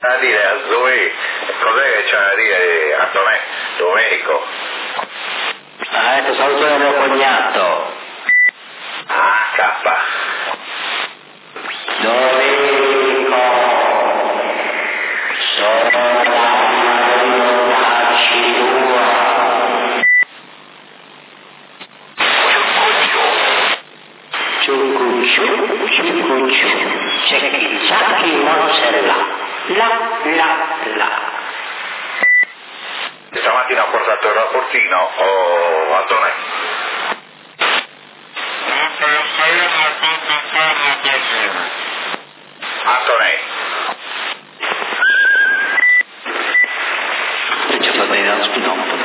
a dire a Zoe, cos'è che c'ha da dire Antonè, Domenico? Ecco, saluto il mio cognato. Ah, K. Domenico, sono la tua. Ciuccucciu, cecchi, mozzarella, la. Stamattina ho portato il rapportino, Antonè. Antonè. E ci fa bene lo spinotto.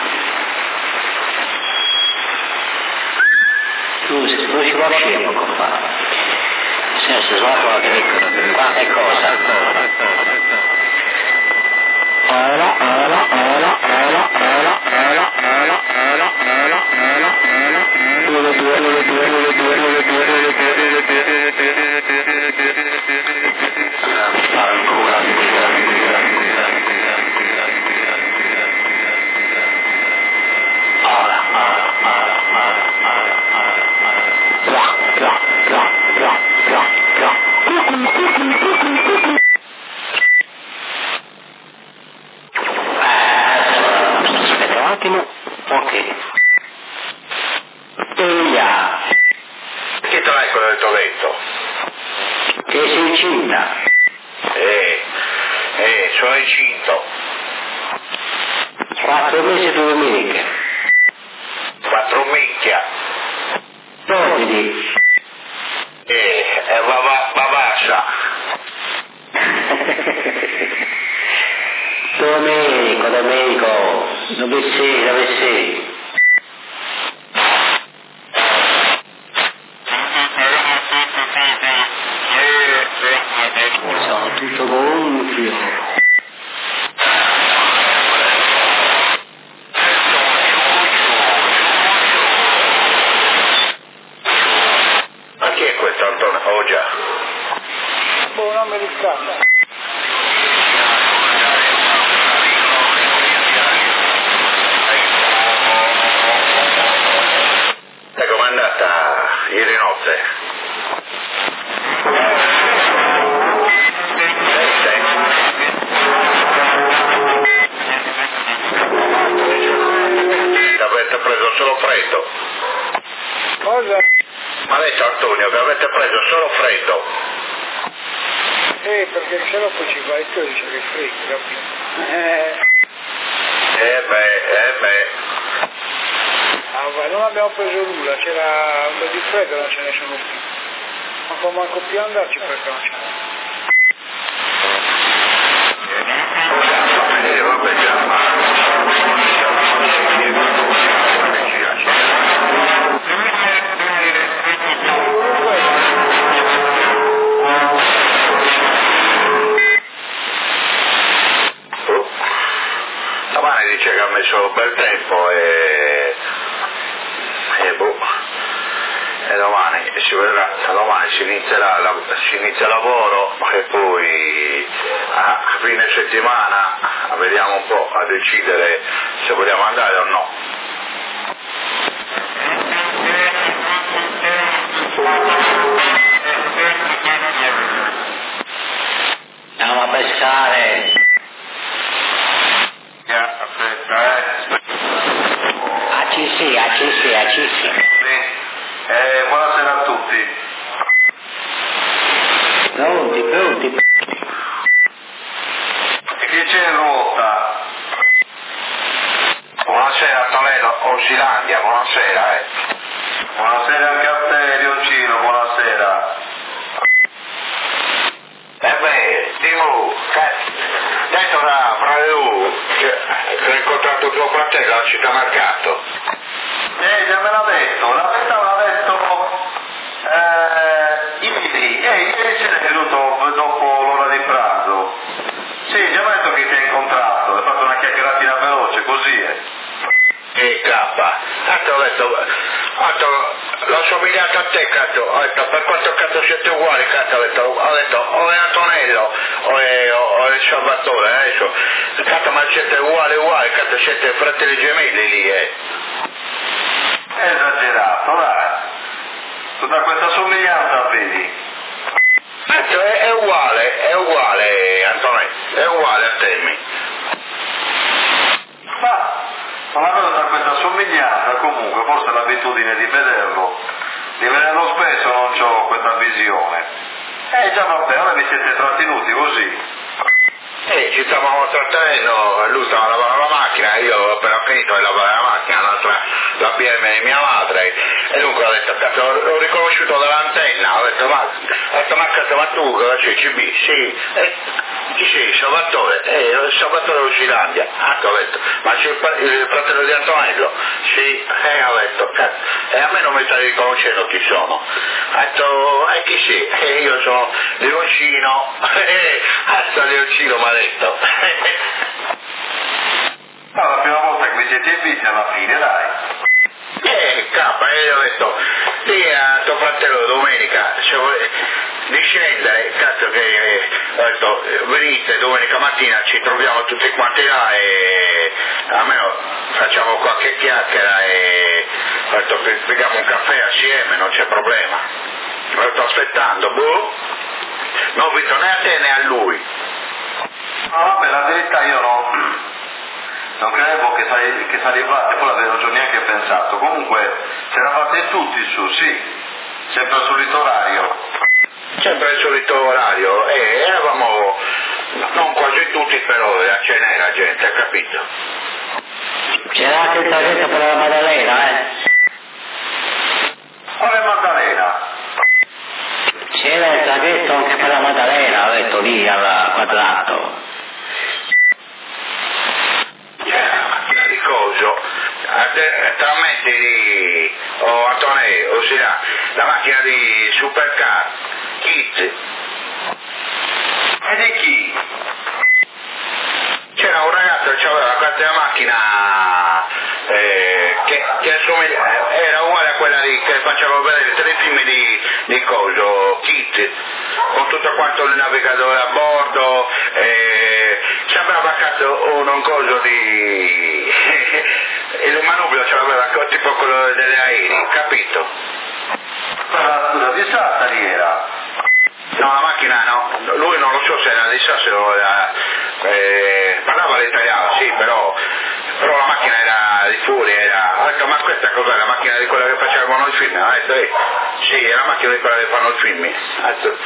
Tu ci può uscire poco fa. Se svolgo la pellicola, qualche cosa. Aspetta un attimo, ok. Che te l'hai quello del tuo letto? Che sei incinta? Sono incinto. 4 mesi e 2 domeniche. 4 minchia. Dovidi? Babascia. Domenico, dove sei? Sono tutto gonfio. Ma chi è questo Antonio? Oh già. Buon americano. E com'è andata ieri notte? Avete preso solo freddo? Cosa? Ma lei sa Antonio che avete preso solo freddo? Perché se no poi ci vai e tu dici che è freddo, capito? Beh. Ah, vai, non abbiamo preso nulla, c'era un po' di freddo, non ce ne sono più. Ma come manco più andarci perché non ce n'è. Vabbè già. Domani dice che ha messo bel tempo e domani si vedrà, domani si inizia lavoro e poi a fine settimana vediamo un po' a decidere se vogliamo andare o no. Andiamo a pescare. Aspetta, Ci sì. Buonasera a tutti. Pronti. E che c'è in ruota? Buonasera Toledo, Oscilandia, buonasera. Buonasera anche a te, Leoncino, buonasera. Timo, detto da Fratello che ho incontrato tuo fratello alla città mercato. Già me l'ha detto, ieri ce n'è venuto dopo l'ora di pranzo. Sì, già mi ha detto che ti ha incontrato, hai fatto una chiacchieratina veloce, così è. K, tanto ho detto, l'ho somigliato a te, cazzo, ho detto, per quanto cazzo siete uguali, cazzo, ho detto, o è Antonello o è il Salvatore, adesso, cazzo, ma siete uguali, cazzo, siete fratelli gemelli lì, È esagerato, dai. Tutta questa somiglianza, vedi? Cazzo, è uguale, Antonello, è uguale a Temmi. Ma non avevo da questa somiglianza, comunque, forse l'abitudine di vederlo spesso non ho questa visione. Già vabbè, ora vi siete trattenuti così. Ci stavamo trattenendo, lui stava lavando la macchina, io ho appena finito di lavare la macchina, la BM di mia madre, e dunque ho detto, cazzo, l'ho riconosciuto dall'antenna, ho detto, ma cazzo, ma tu cosa sei, CB? Sì, chi sei, Salvatore? Salvatore Lucilandia. Ho detto, ma sei il fratello di Antonello? Sì, ho detto, cazzo, e a me non mi stai riconoscendo chi sono. Ho detto, chi sei? Io sono Leoncino, cazzo Leoncino mi ha detto. Ma la prima volta che vi siete visti alla fine, dai. Io ho detto, sì, a tuo fratello domenica, se vuoi di scendere, cazzo che ho detto, venite domenica mattina, ci troviamo tutti quanti là e almeno facciamo qualche chiacchiera e ho detto, prendiamo un caffè assieme, non c'è problema. Lo sto aspettando, non ho visto né a te né a lui. Vabbè, la verità io non credevo che salivate, poi non ci ho neanche pensato. Comunque, c'eravate tutti su, sì, sempre al solito orario. Sempre il solito orario, eravamo, non quasi tutti, però ce n'era gente, capito? C'era anche il traghetto per la Maddalena, Quale Maddalena? C'era il traghetto anche per la Maddalena, ho detto lì al quadrato. Di coso, talmente di Antonello, ossia la macchina di Supercar, Kit. E di chi? C'era un ragazzo che aveva questa macchina che era uguale a quella lì che faceva vedere i telefilm di coso, Kit, con tutto quanto il navigatore a bordo, sembrava cazzo un coso di il manubrio ce l'aveva tipo quello delle aerei, capito? Scusa, di Sassari era? No, la macchina no, lui non lo so se era di Sassari o parlava l'italiano, sì, però la macchina era di furia, ho detto, ma questa cos'è, la macchina di quella che facevano i film? Ho detto, sì, è la macchina di quella che fanno i film. Ho detto,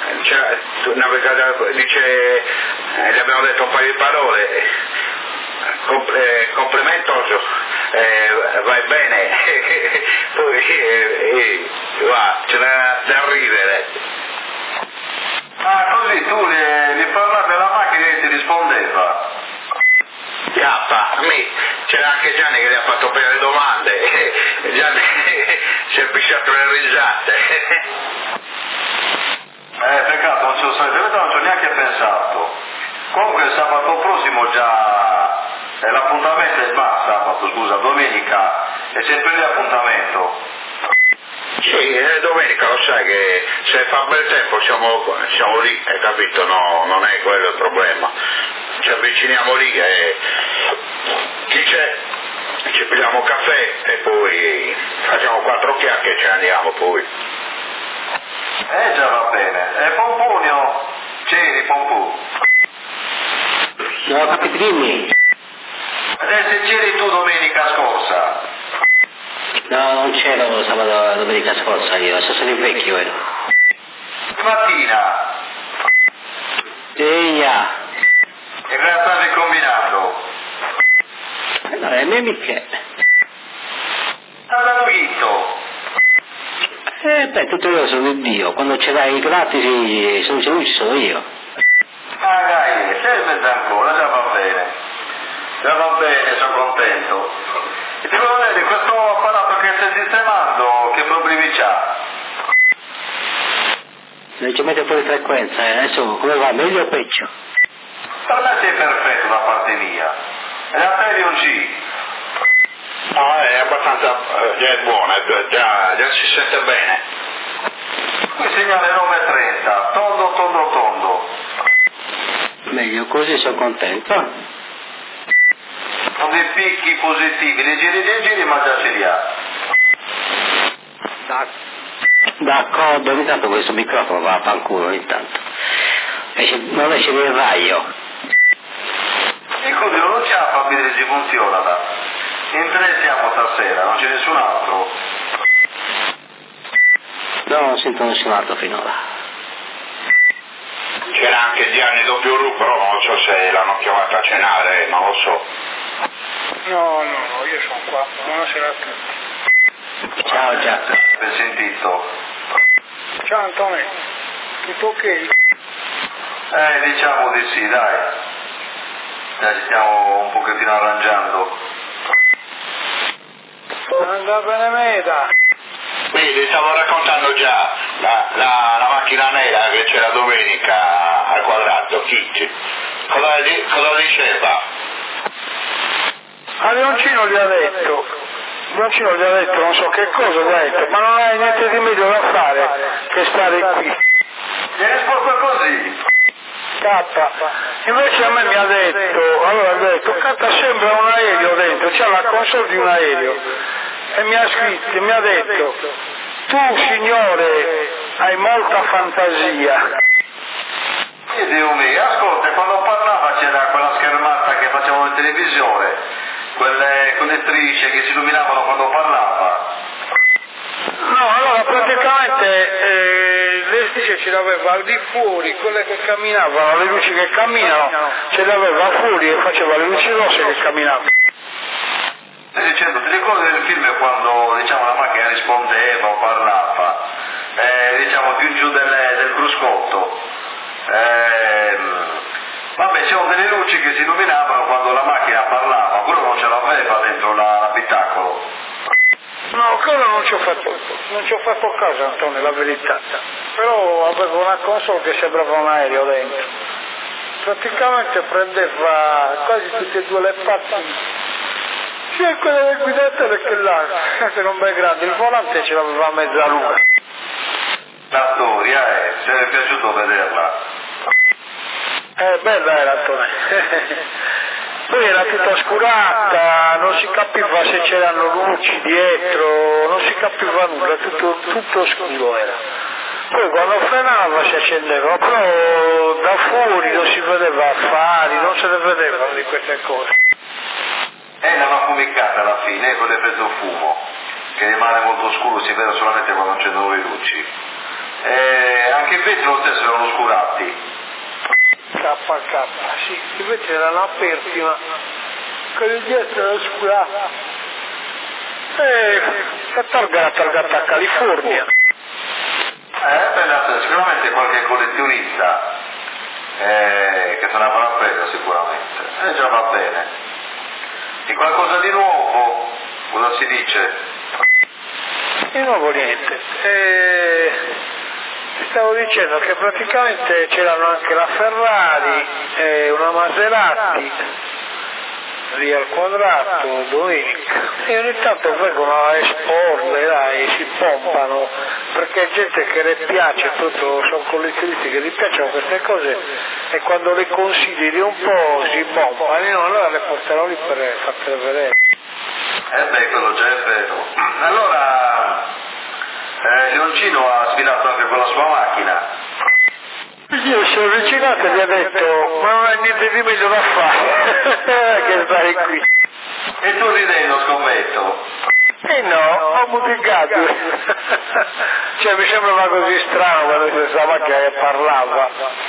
dice, gli abbiamo detto un paio di parole, complimentoso, vai bene, poi va, ce n'è da ridere. Ah, così tu gli parlavi alla macchina e ti rispondeva? C'era anche Gianni che gli ha fatto per le domande, Gianni si è pisciato le risate. Peccato, non ci ho neanche pensato. Comunque il sabato prossimo già l'appuntamento è sabato, scusa, domenica è sempre lì appuntamento. Sì, domenica lo sai che se fa bel tempo siamo lì, hai capito? No, non è quello il problema. Ci avviciniamo lì e chi c'è? Ci pigliamo caffè e poi facciamo 4 chiacchiere e ce ne andiamo poi. Già va bene. E Pompunio? C'eri Pompù? Non ho capito, dimmi. Adesso c'eri tu domenica scorsa? No, non c'ero sabato domenica scorsa io, sono il vecchio ero. Mattina? Eia. E cosa stavi combinando? No, è me mica. Stato Ghitto? Tutto io sono il Dio, quando ce l'hai gratis sono lui, ci sono io. Ah dai, sei in mezzo ancora, già va bene, sono contento. E ti volevo vedere, questo apparato che stai sistemando, che problemi c'ha? Non ci mette fuori frequenza, adesso come va, meglio o peggio? Per me sei perfetto da parte mia. E da te non ci. No, è abbastanza, già è buona, già si sente bene. Qui segnale 9.30, tondo. Meglio così, sono contento. Sono dei picchi positivi, leggeri, ma già ce li ha. D'accordo, ogni tanto questo microfono va a fanculo ogni tanto. Non esce nel raio. Dico Dio, non c'è a vedere se funziona. In 3 siamo stasera, non c'è nessun altro. No, non sento nessun altro finora. C'era anche Gianni W. però non so se l'hanno chiamata a cenare, non lo so. No, io sono qua. Buonasera a tutti. Ciao Giacomo. Ben sentito. Ciao Antonio, tutto ok? Diciamo di sì, dai. Ci stiamo un pochettino arrangiando. Anda bene meta. Quindi stavo raccontando già la macchina nera che c'era domenica al Quadrato, Kitty. Cosa diceva? A Leoncino gli ha detto, non so che cosa gli ha detto, ma non hai niente di meglio da fare che stare qui. Mi hai risposto così? Catta. Invece a me mi ha detto, Catta sembra un aereo dentro, c'ha la console di un aereo. E mi ha scritto, mi ha detto, tu signore hai molta fantasia. Dio mio, ascolta, quando parlava c'era quella schermata che facevano in televisione, quelle strisce che si illuminavano quando parlava. No, allora praticamente le strisce ce l'aveva al di fuori, quelle che camminavano, le luci che camminano, ce le aveva fuori e faceva le luci rosse che camminavano. Stai dicendo, ti ricordi del film quando diciamo la macchina rispondeva o parlava, diciamo più giù del cruscotto? Vabbè, c'erano delle luci che si illuminavano quando la macchina parlava, quello non ce l'aveva dentro l'abitacolo. No, quello non ci ho fatto caso Antonio, la verità. Però avevo una console che sembrava un aereo dentro. Praticamente prendeva quasi tutte e due le parti. Sia quella del guidatore che l'altra, che non è grande, il volante ce l'aveva a mezza luna. La storia se mi è piaciuto vederla. Bella era Antonio. Poi era tutta oscurata, non si capiva se c'erano luci dietro, non si capiva nulla, tutto oscuro era. Poi quando frenava si accendeva, però da fuori non si vedeva affari, non se ne vedevano di queste cose. Non ha fumicata alla fine con l'effetto fumo, che rimane molto scuro, si vede solamente quando non accendono le luci. Anche i vetri lo stesso erano oscurati. KK, sì, i vetri erano aperti, ma quelli dietro erano oscurati. La targata a California. Sicuramente qualche collezionista che se ne avrà presa sicuramente. Già va bene. E qualcosa di nuovo? Cosa si dice? Di nuovo niente. Stavo dicendo che praticamente c'erano anche la Ferrari, una Maserati, lì al Quadrato, domenica. E ogni tanto vengono a esporle e si pompano, perché è gente che le piace, tutto, sono collezionisti che gli piacciono queste cose e quando le consideri un po' si pompano, io allora le porterò lì per fartele vedere. Quello già è vero. Allora, Leoncino ha sfilato anche con la sua macchina. Io sono avvicinato e gli ha detto, ma non hai niente di meglio da fare che stare qui. E tu ridendo, scommetto? No, ho musicato. Cioè mi sembrava così strano quando c'è questa macchina che parlava.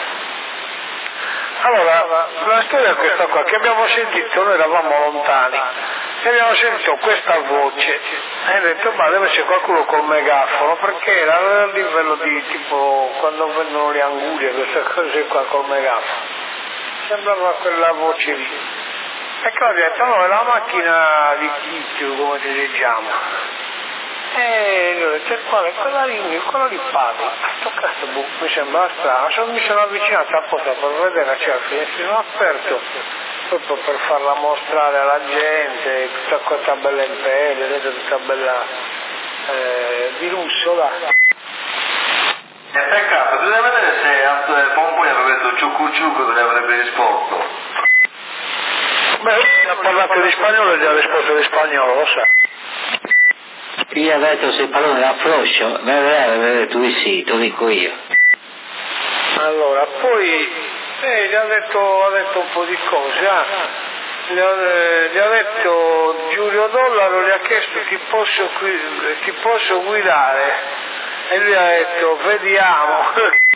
Allora, la storia è questa qua, che abbiamo sentito, noi eravamo lontani, e abbiamo sentito questa voce, e ho detto, ma deve essere qualcuno col megafono, perché era a livello di tipo, quando vendono le angurie, queste cose qua col megafono. Sembrava quella voce lì. E che ho detto, no, è la macchina di Chicchio, come ti diciamo. E io ho detto, quale? Quella di Paolo. Sto cazzo, mi sembra strano. Mi sono avvicinato apposta per vedere, c'era il finestrino aperto proprio per farla mostrare alla gente, tutta questa bella in pelle, tutta bella di lusso là. Peccato, bisogna vedere se Pompoi aveva detto ciuccu dove avrebbe risposto. Beh, ha parlato di spagnolo e gli ha risposto di spagnolo, lo sa. Io ho detto se il pallone era floscio, tu sì, te lo dico io. Allora, poi gli ha detto un po' di cose, gli ha detto Giulio Dollaro, gli ha chiesto ti posso guidare e lui ha detto vediamo.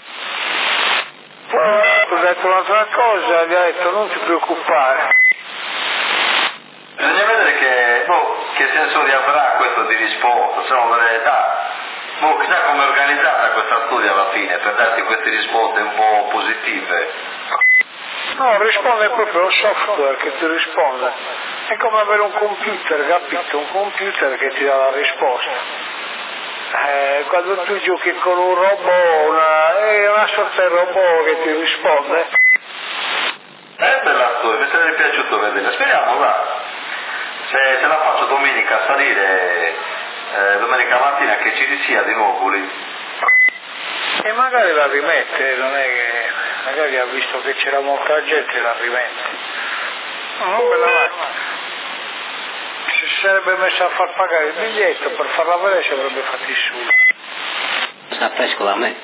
Poi ha detto un'altra cosa, gli ha detto non ti preoccupare. Bisogna vedere che sensori avrà questo di risposta, se no chissà come è organizzata questa studia alla fine per darti queste risposte un po' positive. No, risponde proprio lo software che ti risponde. È come avere un computer, capito? Un computer che ti dà la risposta. Quando tu giochi con un robot, è una sorta di robot che ti risponde. È bella storia, mi sarebbe piaciuto vederla. Speriamo, va. Se la faccio domenica a salire, domenica mattina che ci sia di nuovo lì. E magari la rimette, non è che magari ha visto che c'era molta gente e la rimette. Non me la va. Si sarebbe messo a far pagare il biglietto per farla vedere, ci avrebbe fatti su. Sta fresco da me.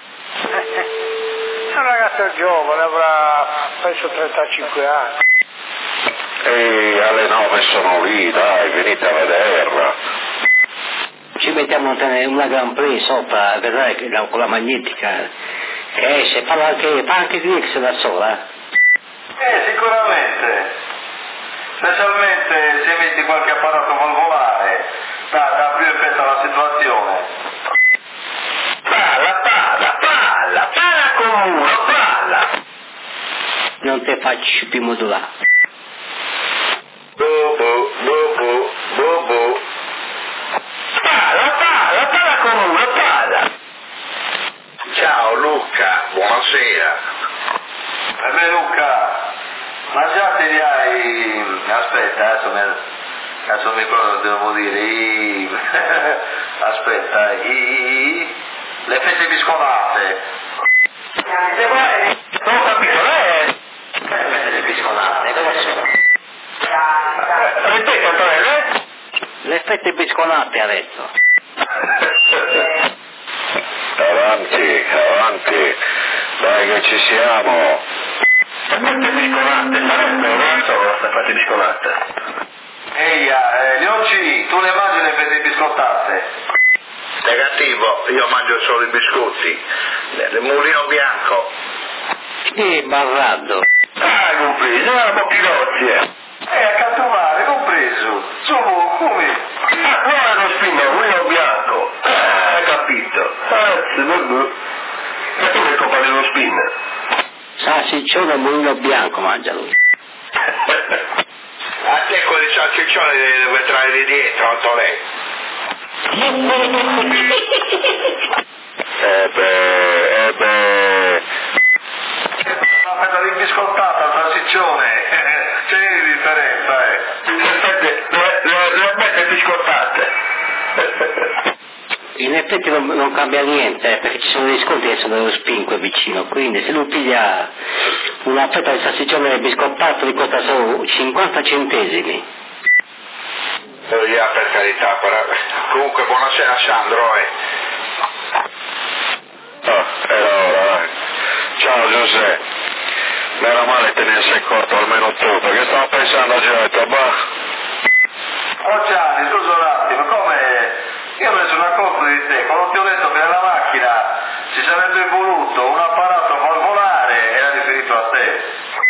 È un ragazzo giovane, avrà penso 35 anni. E alle 9 sono lì, dai, venite a vederla. Ci mettiamo una Grand Prix sopra, vedrai che con la magnetica che esce, fa anche Grix da sola. Sicuramente. Specialmente se metti qualche apparato valvolare, dà più effetto alla situazione. Palla con uno, palla! Non te faccio più modulare. Bobo. Palla con uno, palla! Ciao Luca, buonasera. Luca, ma già te li hai... Aspetta, adesso mi ricordo che devo dire... Aspetta, le fette biscolate. Non ho capito, Le fette biscolate, cosa sono? Ripeti, Antonello? Le fette biscolate ha detto. Avanti, dai che ci siamo. Le fette biscolate, non so, le fette biscolate. Leonci, tu le mangi le fette biscottate? Negativo, io mangio solo i biscotti. Il mulino bianco. Sì, Barrado. Compreso, una bocchinozie. A cantomare, compreso. Sono come? Guarda lo spino, mulino bianco. Capito. Ma tu che colpa dello spin? Salsiccione e mulino bianco mangia lui. A te quelli salsiccioni li devi trarre di dietro, Antonello. La fetta di biscottata, il salsiccione, c'è di differenza, le fette biscottate. In effetti non cambia niente, perché ci sono degli sconti che sono dello spinco vicino, quindi se lui piglia una fetta di salsiccione biscottato gli costa solo 50 centesimi. Per carità, comunque buonasera Sandro. Era ora, ciao Giuseppe, meno male te ne sei accorto almeno tu, perché stavo pensando a girare, Oh Gianni, scusa un attimo, come? Io mi sono accorto di te, quando ti ho detto che nella macchina ci sarebbe voluto un apparato valvolare, era riferito a te.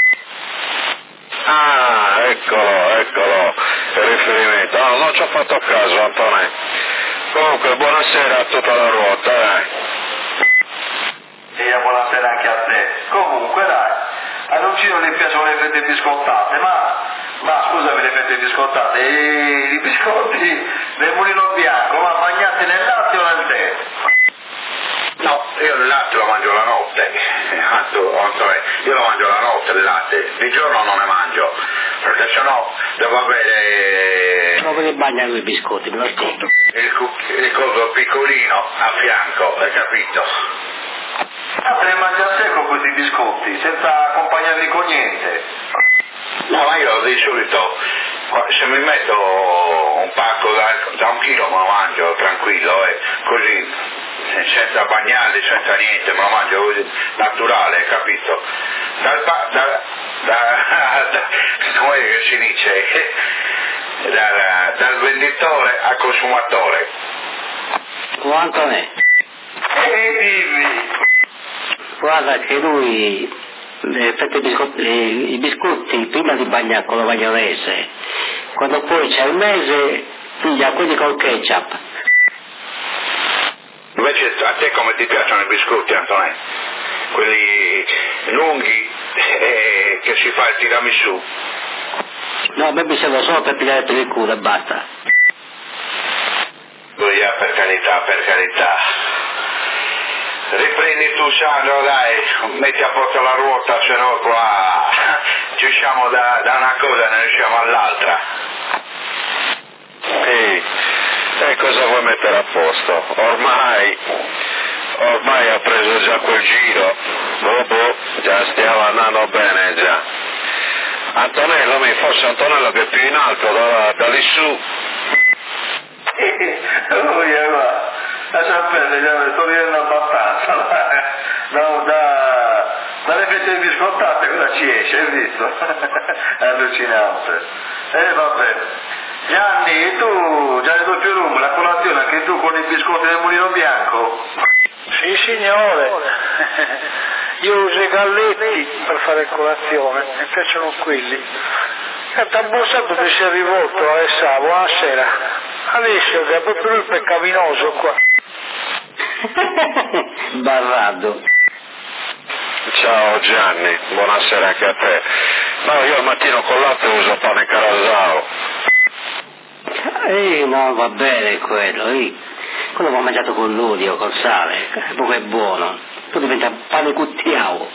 Ah, eccolo, il riferimento. No, non ci ho fatto caso, Antonio. Comunque, buonasera a tutta la ruota, dai. E buonasera anche a te. Comunque, dai, a Luncino gli piacciono le fette biscottate, ma scusami, le fette biscottate, i biscotti del mulino bianco, ma bagnati nel latte o nel tè? No, io il latte lo mangio la notte, io lo mangio la notte il latte, di giorno non ne mangio, perché sennò devo avere... Proprio che bagna con i biscotti, me lo spiego. Il coso piccolino a fianco, hai capito? Te mangi a secco questi biscotti, senza accompagnarli con niente. No, ma io di solito, se mi metto un pacco da 1 chilo me lo mangio tranquillo, così, senza bagnarli, senza niente, me lo mangio così, naturale, capito? Come che si dice? Dal venditore al consumatore. Quanto ne? Dimmi. Guarda che lui i biscotti prima di bagnare con la maionese, quando poi c'è il mese piglia quelli col ketchup. Invece a te come ti piacciono i biscotti, Antonio? Quelli lunghi che si fa il tiramisù? No, a me mi serve solo per pigliare per il culo e basta. Per carità. Riprendi tu Sandro, dai, metti a posto la ruota, se no qua ci usciamo da una cosa e ne usciamo all'altra. Sì, e cosa vuoi mettere a posto? Ormai ha preso già quel giro, già stiamo andando bene già. Antonello, forse Antonello che è più in alto da lì su. Lascia perdere, sto ridendo abbastanza. Dalle fette biscottate cosa ci esce, hai visto? È allucinante. Vabbè. Gianni, tu già hai doppio rumbo, la colazione anche tu con i biscotti del Mulino Bianco? Sì signore, io uso i galletti per fare colazione, mi piacciono quelli. Il tambussato ti si è rivolto, Alessà, buonasera. Adesso che è proprio il peccaminoso qua. Barrado. Ciao Gianni, buonasera anche a te. No, io al mattino con latte uso pane carasao. No, va bene quello, quello va mangiato con l'olio, col sale, poi è buono, poi diventa pane cuttiao.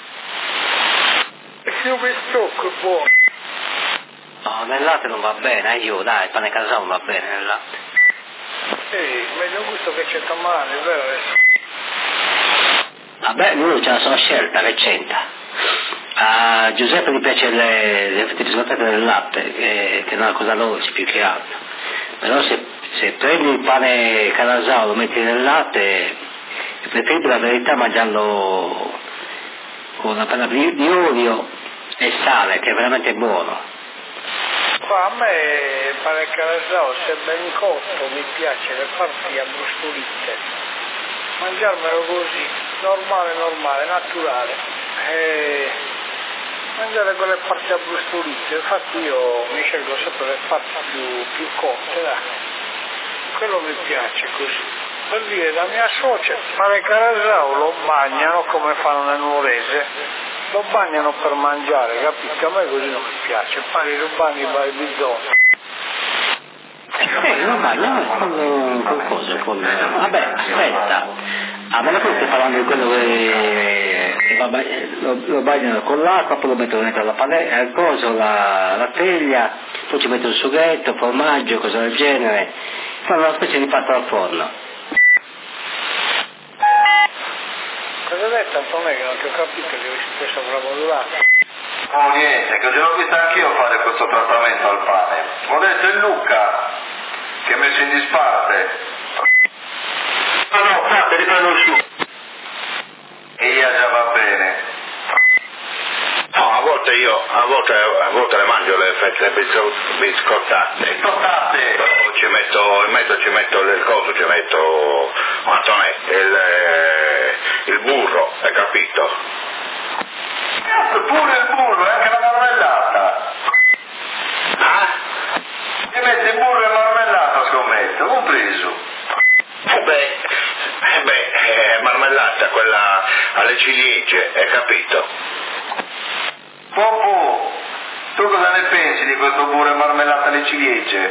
Io mi stocco, è buono. No, nel latte non va bene, io dai, il pane carasao non va bene nel latte. Meglio gusto che c'è tamale, è vero adesso? Vabbè, lui c'ha la sua scelta, che c'entra. A Giuseppe gli piace le fette biscottate del latte, che è una cosa dolce più che altro. Però se prendi il pane carasao e lo metti nel latte, è preferibile la verità mangiarlo con una panna di olio e sale, che è veramente buono. Qua a me il pane carasao, se ben cotto, mi piace le parti abbrustolite. Mangiarmelo così, normale, naturale. Mangiare quelle parti abbrustolite, infatti io mi scelgo sempre le parti più cotte, dai. Quello mi piace così. Per dire, la mia suocera, pane carasao lo bagnano come fanno nel nuorese, lo bagnano per mangiare, capito? A me così non mi piace, pare lo bagni vai bisogno. Lo bagnano con cosa? Vabbè, aspetta. Ma tu stai parlando di quello che lo bagnano con l'acqua, poi lo mettono dentro la la teglia, poi ci mettono il sughetto, formaggio, cose del genere, fanno una specie di pasta al forno. Cosa hai detto Antonio che non ti ho capito che avevi sempre sopravvalutato? Oh niente, che oggi l'ho visto anch'io fare questo trattamento al pane. Ho detto è Luca che ha messo in disparte. No, fate, riprendo su. E già va bene. No, a volte le mangio le fette biscottate. In mezzo ci metto del coso, ci metto Antonè, il burro, hai capito? Pure il burro, anche la marmellata. Ah? Ti metti burro e marmellata, scommetto, compreso. Marmellata, quella alle ciliegie, hai capito? Popò, tu cosa ne pensi di questo burro e marmellata alle ciliegie?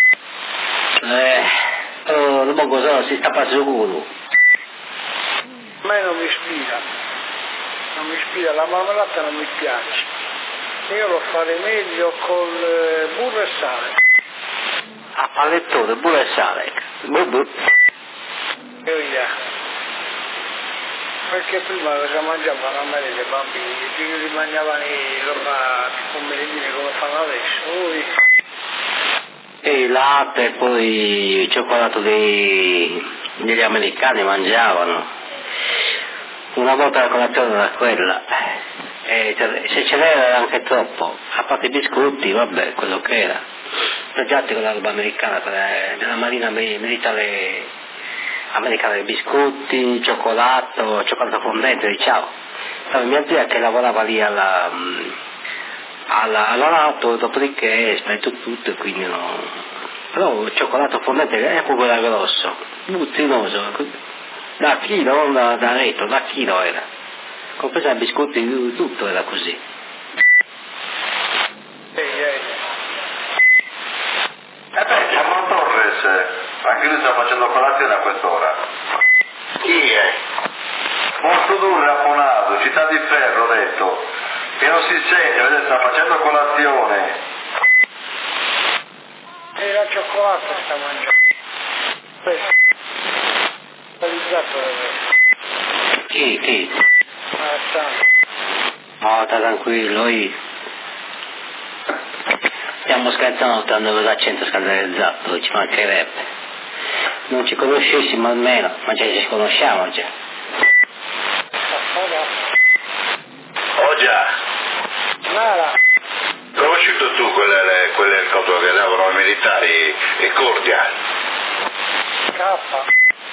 Non so cosa si sta passando culo. A me non mi ispira, la marmellata non mi piace. Io lo farei meglio col burro e sale. A pallettone, burro e sale. Perché prima cosa mangiavano a me dei bambini, i figli mangiavano roba tipo merendine come fanno adesso. E il latte e poi il cioccolato degli americani mangiavano. Una volta la colazione era quella. E se ce n'era era anche troppo, a parte i biscotti, vabbè, quello che era. Mangiate con la roba americana, nella marina militare americana, i biscotti, cioccolato fondente, diciamo. Allora, mia zia che lavorava lì all'alato, dopodiché è spento tutto, quindi no. Però il cioccolato fondente è proprio da grosso, buzzinoso, da chilo, non da retro, da chilo era. Compreso i biscotti, tutto era così. Chiamo Torres, anche lui sta facendo colazione a quest'ora. Chi è? Posto duro Raponato, città di ferro, ho detto, che non si sente, vedete, sta facendo colazione. E la cioccolata sta mangiando. Questo. Chi? Sta. No, sta tranquillo, stiamo scherzando, andando l'accento scandalizzato, ci mancherebbe. Non ci conoscessimo almeno, ma già ci conosciamo già. Oh già, Nara. conosciuto tu quelle cose che lavorano i militari e Cordia? K.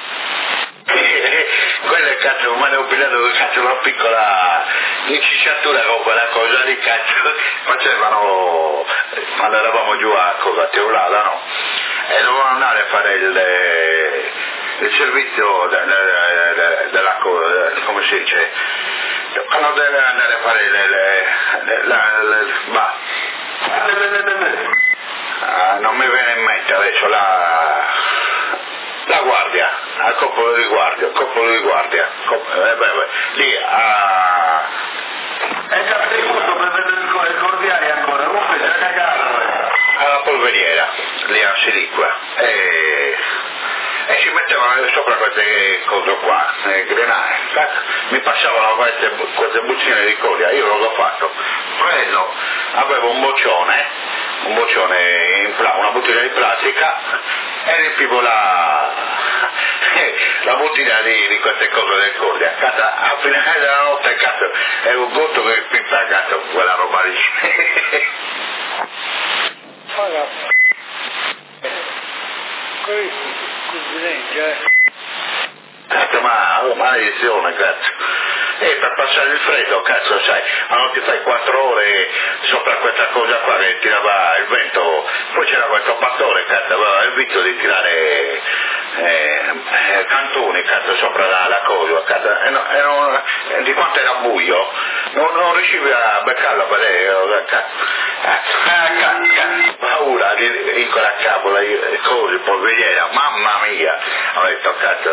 Quelle cazzo, ma ne ho pigliato che cazzo una piccola incicciatura con quella cosa lì, cazzo, facevano, quando eravamo giù a Teulada, no? E dovevano andare a fare il servizio della cosa, come si dice? Quando deve andare a fare non mi viene in mente adesso la guardia, al corpo di guardia, lì a... È già premuto per vedere il cordiale ancora, comunque c'è cagato. alla polveriera, lì a Siliqua, e ci mettevano sopra queste cose qua, grenade, mi passavano queste buccine di colia, io l'ho fatto, quello aveva un boccione una bottiglia di plastica e riempivo la bottiglia di queste cose del colia, a fine della notte cazzo, è un gotto che pizza cazzo quella roba lì. Cazzo, ma maledizione, cazzo. E per passare il freddo, cazzo, sai, ma non ti fai 4 ore sopra questa cosa qua che tirava il vento, poi c'era questo pattore, cazzo, aveva il vizio di tirare cantoni, cazzo, sopra la cosa, cazzo, di quanto era buio, non riuscivi a beccarlo per lei, cazzo, paura di quella capola, cose, polveriera, mamma mia, ho detto, cazzo,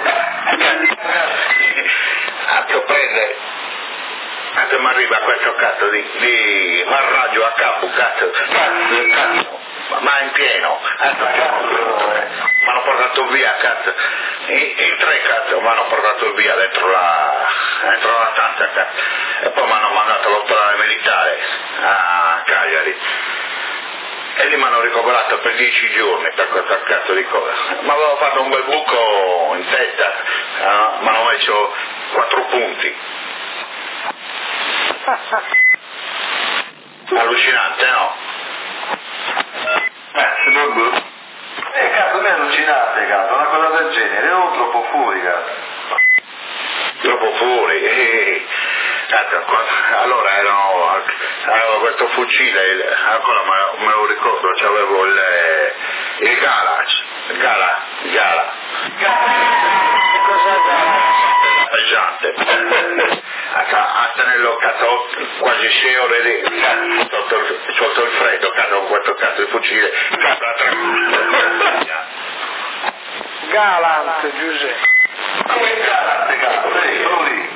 prende, mi arriva questo cazzo di marraggio a capo, cazzo, ma in pieno, mi hanno portato via, cazzo, in 3 cazzo, mi hanno portato via dentro la stanza, cazzo, e poi mi hanno mandato all'ospedale militare a Cagliari. E lì mi hanno ricoverato per 10 giorni per questa cazzo di cosa. Mi avevo fatto un bel buco in testa, mi hanno messo 4 punti. Allucinante, no? Cazzo, non è allucinante, cazzo, una cosa del genere, ero troppo fuori, cazzo. Troppo fuori, allora avevo questo fucile, ancora me lo ricordo, c'avevo il Gala. Cos'è pesante, a tenerlo cazzo quasi 6 ore sotto il freddo, cazzo, con questo cazzo di fucile, Galante, Giuseppe. Dove il Galax, cazzo? Sono lì.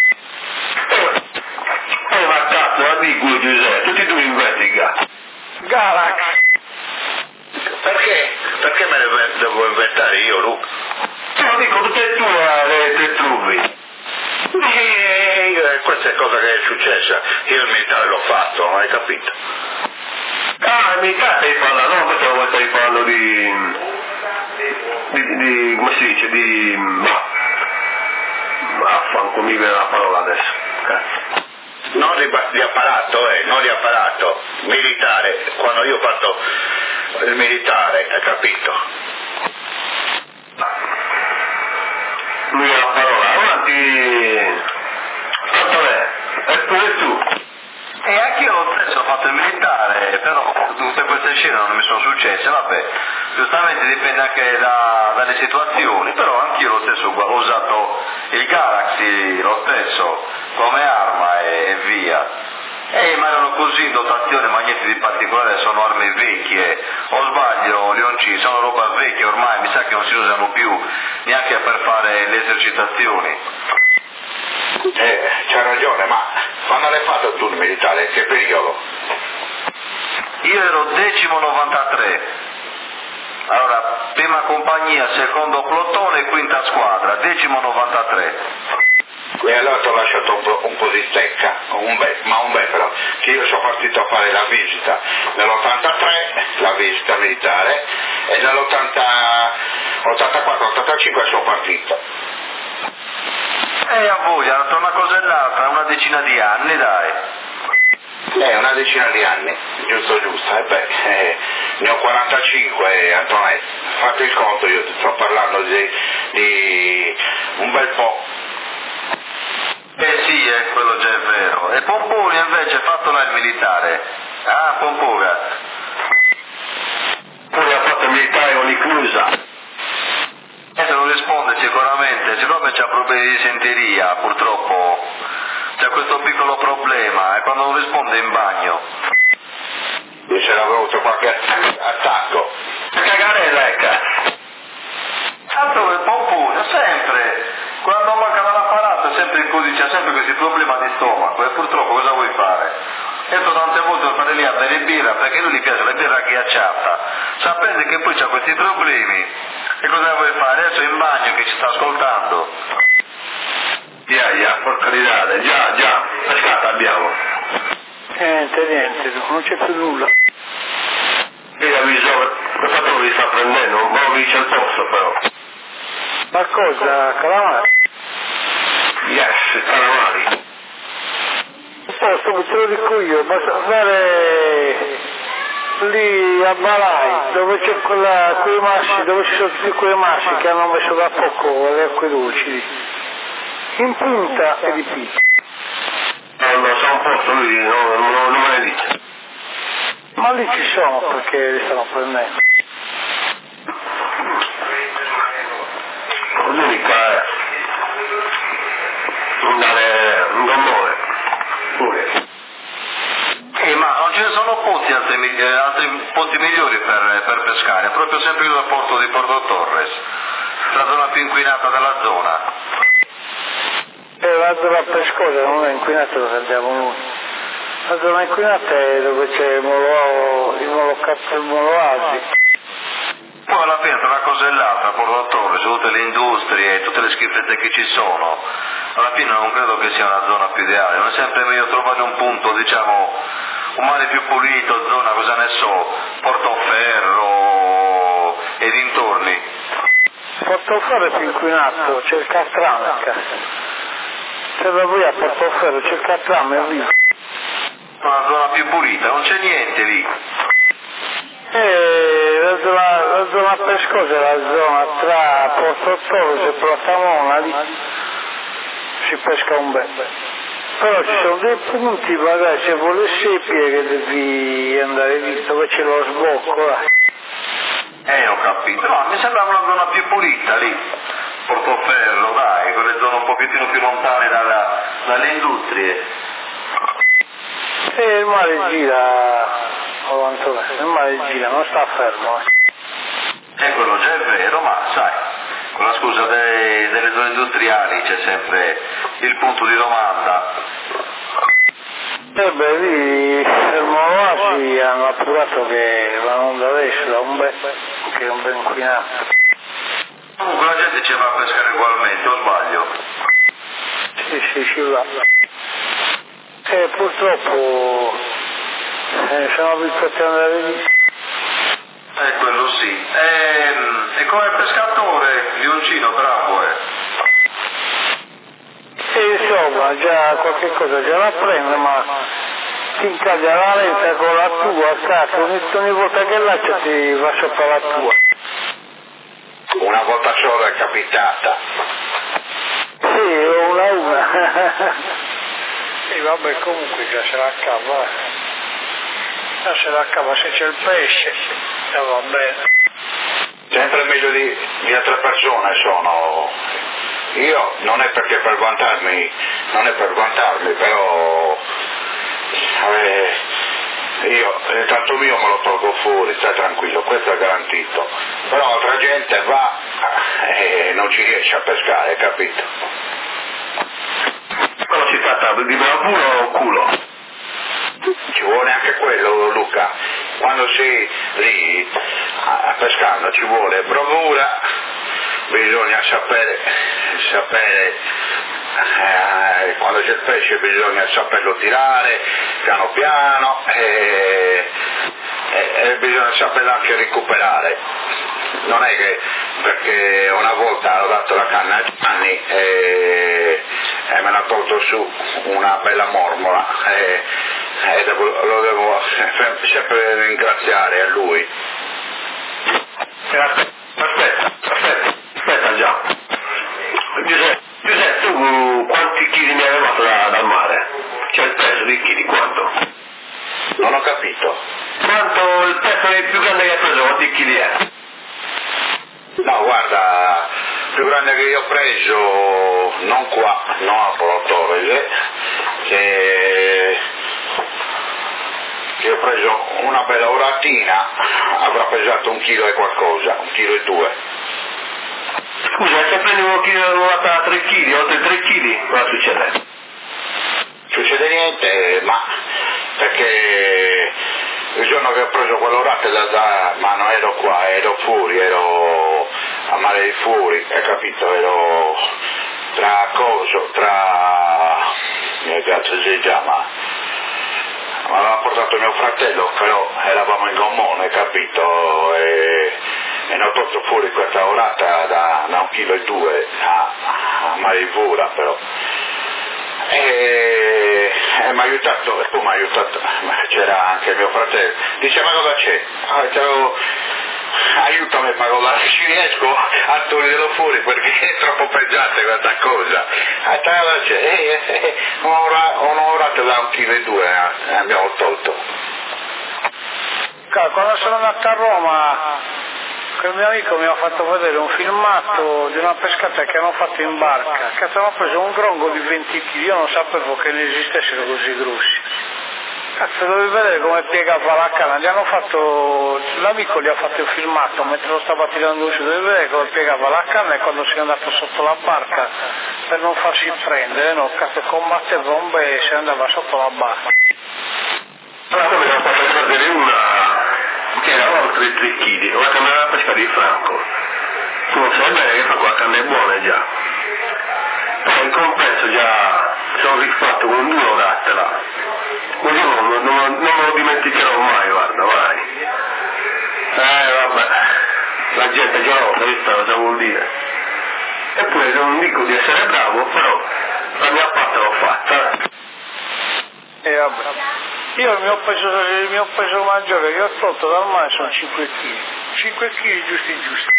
Ma cazzo, la dico Giuseppe, tutti tu investiga. Galax. Perché? Perché me ne devo inventare io, Luca? Lo dico, tutte tu le truvi. Questa è cosa che è successa. Io il militare l'ho fatto, hai capito? Ah, il militare stai parlando, no, questo stai parlando di come si dice, affanculo, mi viene la parola adesso, cazzo. Non di apparato, non di apparato, militare, quando io ho fatto il militare, hai capito? Mi viene la parola, avanti, e tu? E anche io lo stesso ho fatto il militare, però tutte queste scene non mi sono successe, vabbè, giustamente dipende anche dalle situazioni, però anche io lo stesso ho usato il Galaxy, lo stesso, come arma e via. Ma erano così in dotazione, ma niente di particolare, sono armi vecchie, o sbaglio Leonci, sono roba vecchia ormai, mi sa che non si usano più neanche per fare le esercitazioni. C'ha ragione, ma quando l'hai fatto tu il militare? Che periodo? Io ero 10°93, allora prima compagnia, secondo plotone, quinta squadra, 10°93. E allora ti ho lasciato un po' di stecca, un bel però, che io sono partito a fare la visita nell'83, la visita militare, e nell'84-85 sono partito. A voglia, tra una cosa e l'altra, una decina di anni, dai. Una decina di anni, giusto. Ne ho 45, Antonetto, fate il conto, io ti sto parlando di un bel po'. Sì, quello già è vero. E Pomponi invece ha fatto là il militare. Ah, Pompoga. Poi ha fatto il militare con l'Iclusa. Se non risponde sicuramente, siccome c'ha problemi di senteria, purtroppo c'è questo piccolo problema, e quando non risponde è in bagno. Io c'era avuto qualche attacco. Cagarella, ecco. Tanto il Pompone, sempre, quando manca l'apparato è sempre in codice, ha sempre questi problemi di stomaco, e purtroppo cosa vuoi fare? Io tante volte lo fare lì a bere birra, perché a lui gli piace la birra ghiacciata, sapete che poi c'ha questi problemi, e cosa vuoi fare? Adesso è in bagno che ci sta ascoltando. Porca di date, già, pescata abbiamo. Niente, non c'è più nulla. Io avviso, questo tu li sta prendendo, un po' dice il posto però. Ma cosa, Calamari? Yes, Calamari. Il posto te lo dico io, basta andare lì a Balai, dove c'è quei masci, dove ci sono tutti quei masci che hanno messo da poco le acque dolci, in punta e di pizza. Non so un posto lì, non me ne dice. Ma lì ci sono perché li stanno prendendo. L'unica è andare un gommone, pure. Ma non ce ne sono altri posti migliori per pescare, è proprio sempre il porto di Porto Torres, la zona più inquinata della zona. La zona pescosa non è inquinata dove andiamo noi. La zona inquinata è dove c'è il molo Asi. Poi alla fine tra una cosa e l'altra, Porto Torres, tutte le industrie e tutte le schifezze che ci sono, alla fine non credo che sia una zona più ideale, non è sempre meglio trovare un punto, diciamo, un mare più pulito, zona, cosa ne so, Portoferro e dintorni. Portoferro è più inquinato, c'è il Catrame, se va via a Portoferro c'è il Catrame e vivo. Una zona più pulita, non c'è niente lì. La zona pescosa è la zona tra Porto Torres e Platamona, lì si pesca un bel. Però ci sono dei punti, magari se vuole seppie che devi andare lì dove c'è lo sbocco. Ho capito, no, mi sembra una zona più pulita lì, Portoferro, dai, quelle zone un pochettino più lontane dalle industrie. E il mare gira, il mare gira, non sta fermo. Quello già è vero, ma sai, la scusa delle zone industriali c'è sempre il punto di domanda. Lì il Monoasi hanno appurato che vanno da adesso, da un bel, che è un ben inquinato. Comunque la gente ci va a pescare ugualmente, o sbaglio? Sì, ci va. E purtroppo sono abituati ad andare lì. Quello sì. E come pescatore, Lioncino bravo Insomma, già qualche cosa già la prende, ma ti incaglia la lenta con la tua, cazzo, ogni volta che laccia ti va sopra la tua. Una volta sola è capitata. Sì, una. Sì, vabbè, comunque già se la cava. Già se la cava se c'è il pesce, già va bene. Sempre meglio di altre persone sono. Io non è perché per vantarmi, però io tanto mio me lo tolgo fuori, stai tranquillo, questo è garantito. Però altra gente va e non ci riesce a pescare, capito? Non si tratta di bravura o culo? Ci vuole anche quello, Luca. Quando sei lì a pescare ci vuole bravura, bisogna sapere quando c'è il pesce bisogna saperlo tirare piano piano e bisogna saperlo anche recuperare. Non è che perché una volta ho dato la canna a Gianni e me l'ha tolto su una bella mormola e lo devo sempre ringraziare a lui. Aspetta già. Giuseppe, tu quanti chili ne hai levato dal mare? Cioè il peso di chili, quanto? Non ho capito. Quanto il peso più grande che hai preso, quanti chili è? No, guarda, il più grande che io ho preso, non qua, no a Porto Torres, che ho preso una bella oratina, avrà pesato 1 chilo e qualcosa, 1 chilo e 2. Scusa, se prendi 1 chilo di orata a 3 kg, oltre 3 kg, cosa succede? Succede niente, ma perché il giorno che ho preso quell'orata ma non ero qua, ero fuori, ero a Mare dei Fuori, hai capito? Ero tra che cazzo si chiama? Mi aveva portato mio fratello, però eravamo in gommone, capito? E ne ho tolto fuori questa orata da 1 chilo e 2 a Mare di Fuori, però. E mi ha aiutato, tu mi hai aiutato, c'era anche mio fratello, dice ma cosa c'è? Aiutami a pagare, ci riesco a toglierlo fuori perché è troppo pesante questa cosa. Un'ora da 1 chilo e 2 abbiamo tolto. Quando sono andato a Roma, quel mio amico mi ha fatto vedere un filmato di una pescata che hanno fatto in barca. Cazzo, hanno preso un grongo di 20 kg, io non sapevo che ne esistessero così grossi. Cazzo, dovevi vedere come piegava la canna, l'amico gli ha fatto il filmato mentre lo stava tirando su, dovevi vedere come piegava la canna e quando si è andato sotto la barca per non farsi prendere, no, cazzo, combatte bombe e si andava sotto la barca. Allora mi hanno fatto vedere una che era oltre 3 kg, una camera pesca di Franco. Tu non sai bene che fa qua canne buone già. Poi il compenso già sono rifatto con 2 orate là. Non me lo dimenticherò mai, guarda, mai. Vabbè, la gente già l'ho vista, cosa vuol dire? Eppure non dico di essere bravo, però la mia parte l'ho fatta. Vabbè. Io il mio peso maggiore che ho tolto dal mare sono 5 kg. 5 kg giusti.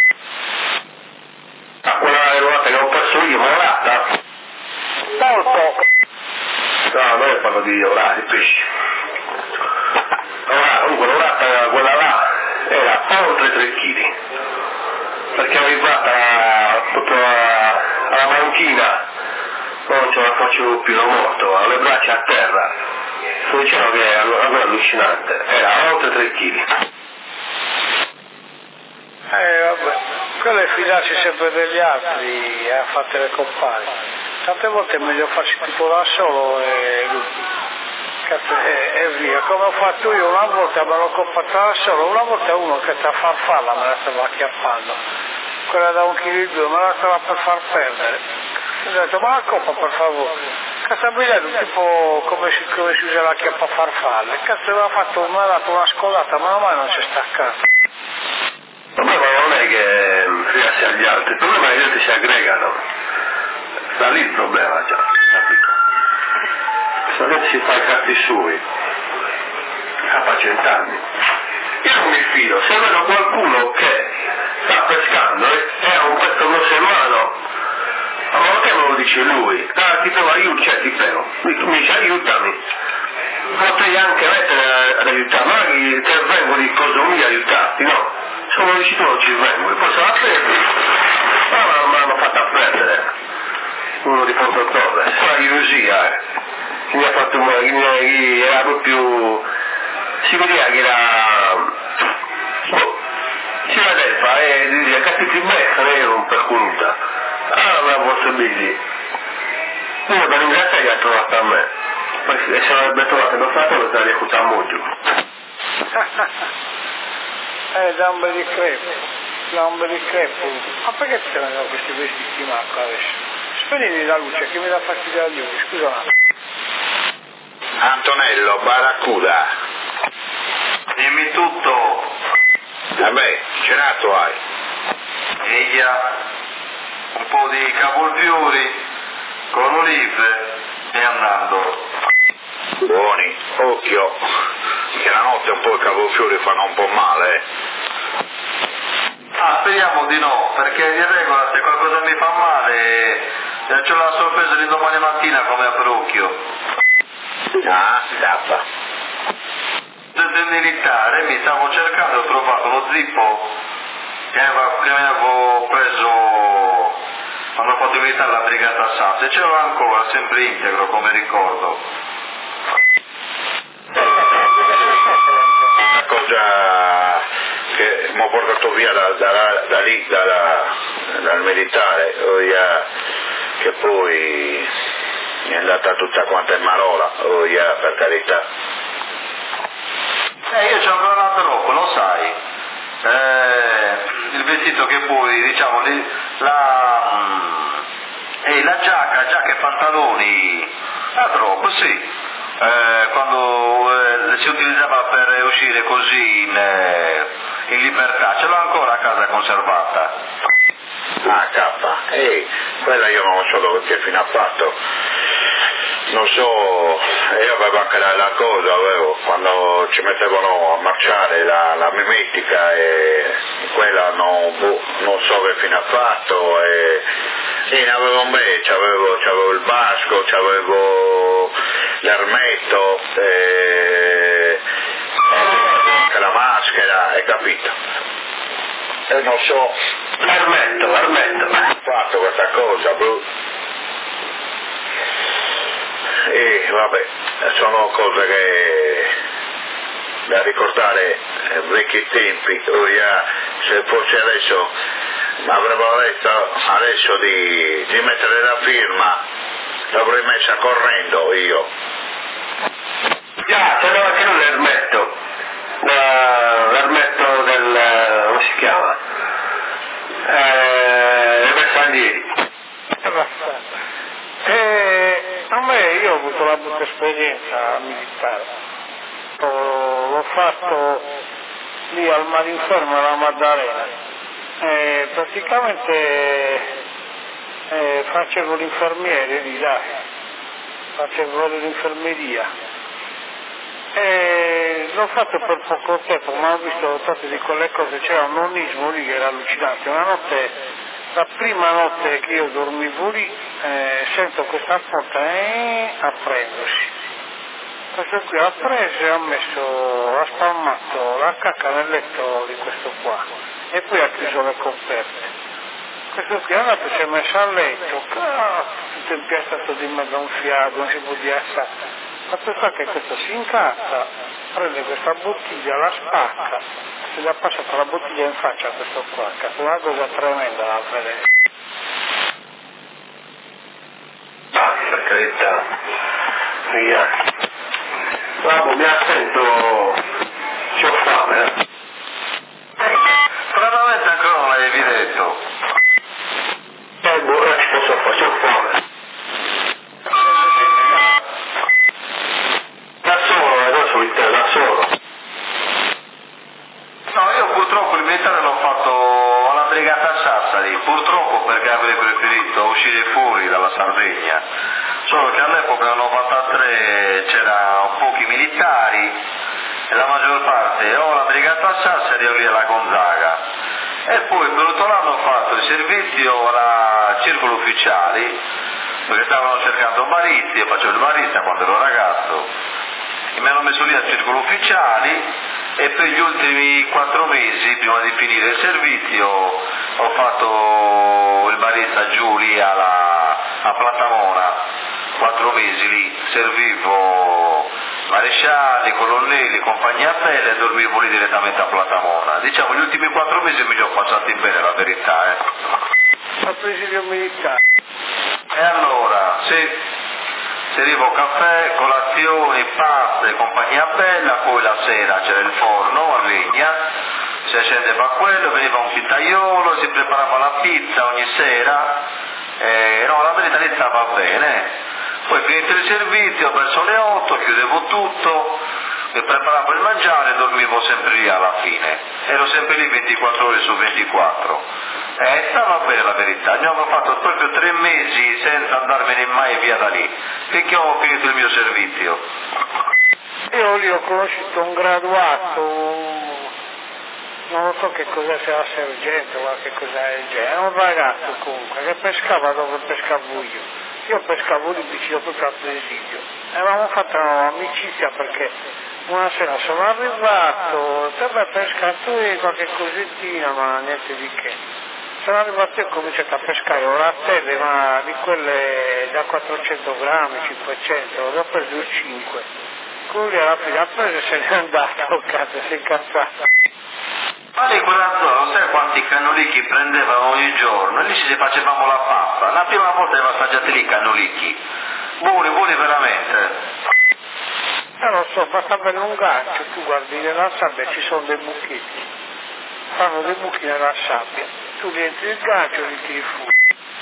Quella errata che ho perso io, ma orata? Molto. No, non parlo di orati, pesci. Comunque l'orata, quella là, era oltre 3 kg. Perché arrivata proprio alla banchina, non ce la facevo più, l'ho morto, alle braccia a terra. Mi dicevano che era allucinante, era oltre 3 kg. Vabbè. quello è fidarsi sempre degli altri e a fare le compari. Tante volte è meglio farsi tutto da solo e via. Come ho fatto io una volta, me l'ho comprato da solo, una volta uno che sta a farfalla me la stava acchiappando, quella da 1,2 kg me la stava per far perdere. Ho detto, ma la coppa per favore. Cazzo, ha bigliato tipo come si usa la chiappa a farfalle. Cazzo, aveva fatto, mi ha dato una scolata, ma ormai non si è staccato. Il problema non è che fidarsi agli altri, il problema è che gli altri si aggregano. Sta lì il problema già, capito? Se adesso si fa i fatti suoi, a 100 anni. Io non mi fido, se vedo qualcuno che sta pescando e ha un petto grosso in mano, ma perché me lo dice lui? Ti devo aiutare, cioè ti prego, mi dice aiutami. Potrei anche mettere ad aiutare, magari te vengo di cosa mia aiutarti, no? Se me lo dici tu non ci vengo, e poi se la prendi, ma me l'hanno fatta perdere. Uno di Pontotorre, sarà chiusia, che mi ha fatto chi era proprio, si vedeva che era, si vedeva e diceva, capiti bene, non ero un percunuta. Ah, ma posso dirgli, uno per ringraziare che ha trovato a me, perché se l'avrebbe trovato lo stato lo starebbe a moggio. Da un bel crepo, ma perché ce l'hanno questi vestiti macco adesso? Spegnimi la luce che mi dà fastidio agli occhi, scusa un attimo. Antonello, Barracuda. Dimmi tutto. Vabbè, cenato hai. Eglia, un po' di cavolfiori con olive e andando. Buoni, occhio, che la notte un po' i cavolfiori fanno un po' male, Ah, speriamo di no, perché in regola se qualcosa mi fa male, c'ho la sorpresa di domani mattina come a Brocchio. Ah, scappa. Del militare mi stavo cercando, ho trovato lo zippo che avevo preso quando ho fatto il militare alla brigata SAS e ce l'ho ancora, sempre integro come ricordo. Una cosa che mi ho portato via da lì, dal militare, che poi è andata tutta quanta in marola, per carità. Io c'ho ancora una troppo, lo sai. Il vestito che poi, diciamo, la giacca e pantaloni, la troppo, sì. Quando si utilizzava per uscire così in libertà, ce l'ho ancora a casa conservata. Ah, cappa, quella io non so che fine ha fatto. Non so, io avevo anche la cosa, quando ci mettevano a marciare la mimetica e quella non so che fine ha fatto e ne avevo un bel, c'avevo il basco, c'avevo l'ermetto, la maschera, hai capito? E non so, Armetto. ho fatto questa cosa, e vabbè, sono cose che da ricordare vecchi tempi. Se fosse adesso avrebbero detto adesso di mettere la firma, l'avrei messa correndo io. Già, c'era anche lui l'ermetto, l'ermetto del, come si chiama? Del Bersaglieri. A me io ho avuto la brutta esperienza militare, l'ho fatto lì al Marinfermo alla Maddalena, praticamente facevo l'infermiere lì, facevo l'infermeria e l'ho fatto per poco tempo, ma ho visto tante di quelle cose, c'era un nonnismo lì che era allucinante. Una notte, la prima notte che io dormivo lì, sento questa porta a prendersi. Questo qui ha preso e ha spalmato la cacca nel letto di questo qua e poi ha chiuso le coperte. Questo qui è andato, si è messo a letto, tutto impiastato di mezzo a un fiato, non si può dire assai. Fatto sta che questo si incazza prende questa bottiglia, la spacca, se gli ha passato la bottiglia in faccia a questo qua, che è una cosa tremenda da vedere. Per carità, via. Guarda, mi assento, c'ho fame. Stranamente ancora non l'avevi detto. Buona, ci posso fare, c'ho fame. Da solo, adesso in te, da solo. No, io purtroppo il militare l'ho fatto alla brigata Sassari, purtroppo perché avrei preferito uscire fuori dalla Sardegna, solo che all'epoca nel 93 c'erano pochi militari e la maggior parte o alla brigata Sassari o lì alla Gonzaga, e poi per tutto l'anno ho fatto il servizio alla Circolo Ufficiali, perché stavano cercando baristi, io facevo il barista quando ero ragazzo, e mi hanno messo lì al Circolo Ufficiali. E per gli ultimi 4 mesi, prima di finire il servizio, ho fatto il barista giù lì a Platamona, 4 mesi lì, servivo marescialli, colonnelli, compagnia bella e dormivo lì direttamente a Platamona. Diciamo gli ultimi 4 mesi mi li ho passati bene, la verità, Al presidio militare. E allora, servivo caffè, colazioni, pasta e compagnia bella, poi la sera c'era il forno a legna, si accendeva quello, veniva un pizzaiolo, si preparava la pizza ogni sera, no, la verità iniziava bene. Poi finito il servizio, verso le 8, chiudevo tutto, mi preparavo il mangiare e dormivo sempre lì alla fine. Ero sempre lì 24 ore su 24. Stava bene la verità, abbiamo fatto proprio 3 mesi senza andarmene mai via da lì, finché ho finito il mio servizio. Io lì ho conosciuto un graduato, non lo so che cos'è, se era sergente o qualche cosa del genere, un ragazzo comunque che pescava dove pescavo io pescavo lì vicino proprio al presidio, e avevamo fatto un'amicizia perché una sera sono arrivato, te vai pescato e qualche cosettina, ma niente di che. Sono arrivato e ho cominciato a pescare una tele, ma di quelle da 400 grammi, 500, ne ho preso 5. Quello alla fine ha preso e se n'è andato, cazzo, si è incazzato. Ma in quella zona, non sai quanti cannolicchi prendevano ogni giorno, e lì ci facevamo la pappa. La prima volta avevo assaggiato lì i cannolicchi. Buoni veramente. Non so, basta bene un gancio, tu guardi nella sabbia, ci sono dei buchetti. Fanno dei buchi nella sabbia, tu rientri il gancio e li tiri fuori.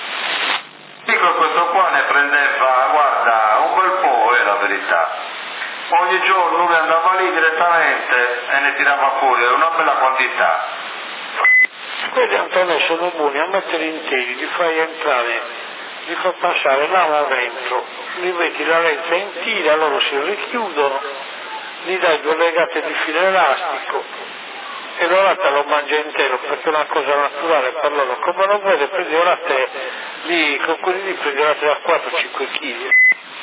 Dico, questo qua ne prendeva, guarda, un bel po', la verità. Ogni giorno lui andava lì direttamente e ne tirava fuori una bella quantità. Quelli Antonio sono buoni a mettere in piedi, li fai entrare, li fai passare l'amo dentro, li metti la lenza in tira, loro si richiudono, gli dai 2 legate di filo elastico e lo latte lo mangia intero perché è una cosa naturale per loro. Come lo vede, prendi il latte lì, con quelli lì prendi il latte da 4-5 kg.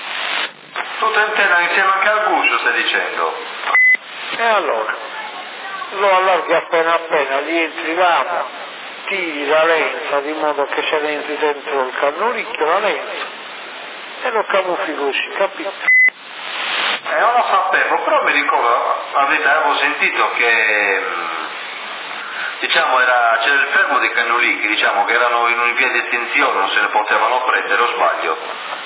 Tutto intero insieme anche al guscio, stai dicendo? E allora lo allarghi appena, gli entri l'amo, tiri la lenza di modo che se ne entri dentro il cannolicchio la lenza e lo camuffi così, capito? Non lo sapevo, però mi ricordo, avevo sentito che diciamo c'era il fermo dei cannolicchi, diciamo che erano in via di estinzione, non se ne potevano prendere, o sbaglio?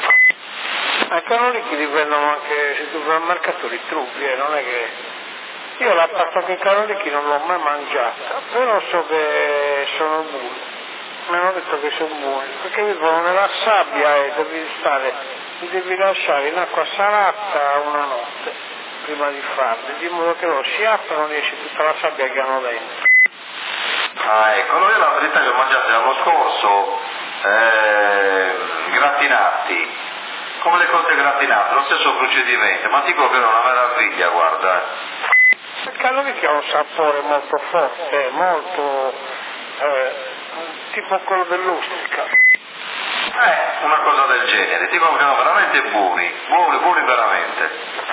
I cannolicchi li vendono anche se tu vai al mercato li trovi, non è che... Io la pasta con i cannolicchi non l'ho mai mangiata, però so che sono buoni, mi hanno detto che sono buoni, perché vivono nella sabbia e li devi lasciare in acqua salata una notte prima di farli, di modo che loro si aprono e esce tutta la sabbia che hanno dentro. Ah, ecco, allora io la verità che ho mangiato l'anno scorso, gratinati, come le cose gratinate, lo stesso procedimento, ma dico che era una meraviglia, guarda. Il cannolicchio ha un sapore molto forte, molto tipo quello dell'ostrica. Una cosa del genere, dicono che erano veramente buoni veramente.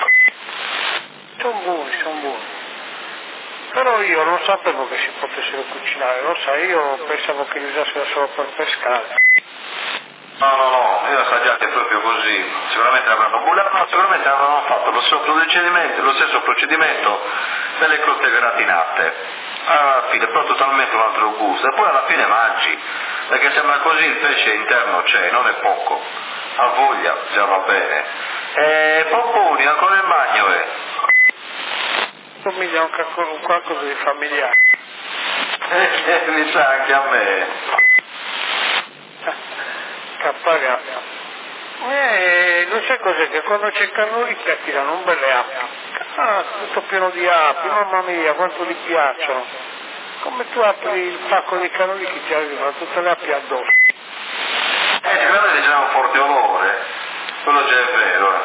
Sono buoni. Però io non sapevo che si potessero cucinare, lo sai, io pensavo che li usassero solo per pescare. No, io assaggiate proprio così, sicuramente avranno bullato, ma sicuramente avranno fatto lo stesso procedimento delle croste gratinate. Alla fine, però totalmente un altro gusto, e poi alla fine mangi, perché sembra così, il pesce interno c'è, non è poco, ha voglia, già va bene. E Pomponi, ancora il bagno è? Somiglia a un qualcosa di familiare. Mi sa anche a me. Cappaga. Non sai cos'è, che quando c'è Cannulicchia tirano un belle api. Tutto pieno di api, mamma mia, quanto gli piacciono. Come tu apri il pacco di Cannulicchi ti arrivano tutte le api addosso. Sicuramente c'è un forte olore, quello già è vero.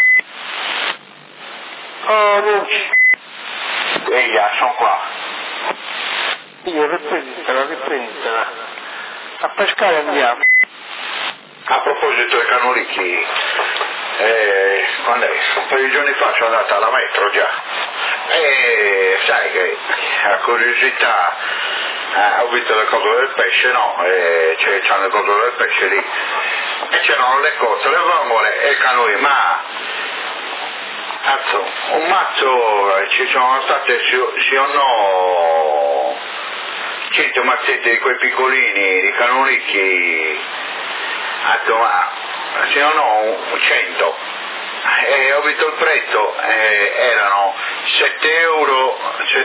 Oh, Luci. Ehi, sono qua. Io riprenditela. A pescare andiamo. A proposito dei Cannulicchi, quando è? Un paio di giorni fa sono andato alla metro già. E sai che a curiosità ho visto le cose del pesce, no? C'erano le cose del pesce lì. E c'erano le cose, le vongole e il Cannulicchi, ma cazzo, un mazzo, ci sono state sì o no 100 mazzetti di quei piccolini di Cannulicchi, ma se o no 100, e ho visto il prezzo, erano 7 euro,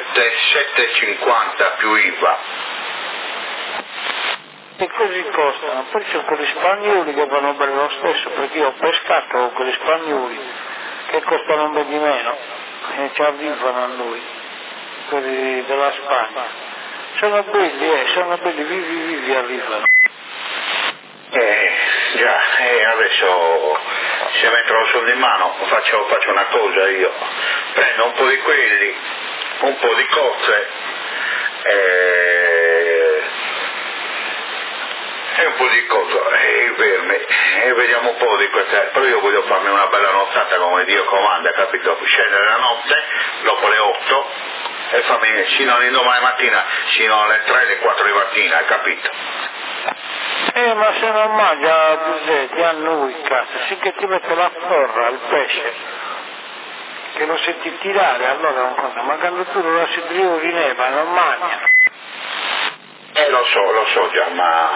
7,50 più IVA. E così costano, poi c'è quelli spagnoli che vanno bene lo stesso, perché io ho pescato con quelli spagnoli che costano un po' di meno e ci arrivano a noi, quelli della Spagna. Sono belli, vivi arrivano. Già, adesso se metto i soldi in mano faccio una cosa io, prendo un po' di quelli, un po' di cozze e un po' di cose, i vermi, e vediamo un po' di queste, però io voglio farmi una bella nottata come Dio comanda, capito? Scendere la notte, dopo le 8, e farmi sino all'indomani mattina, sino alle 3, alle 4 di mattina, hai capito? Ma se non mangia Giuseppe, ti annuica, finché ti mette la forra al pesce, che lo senti tirare, allora non conta, ma quando tu lo lasci rineva, non mangia. Lo so già, ma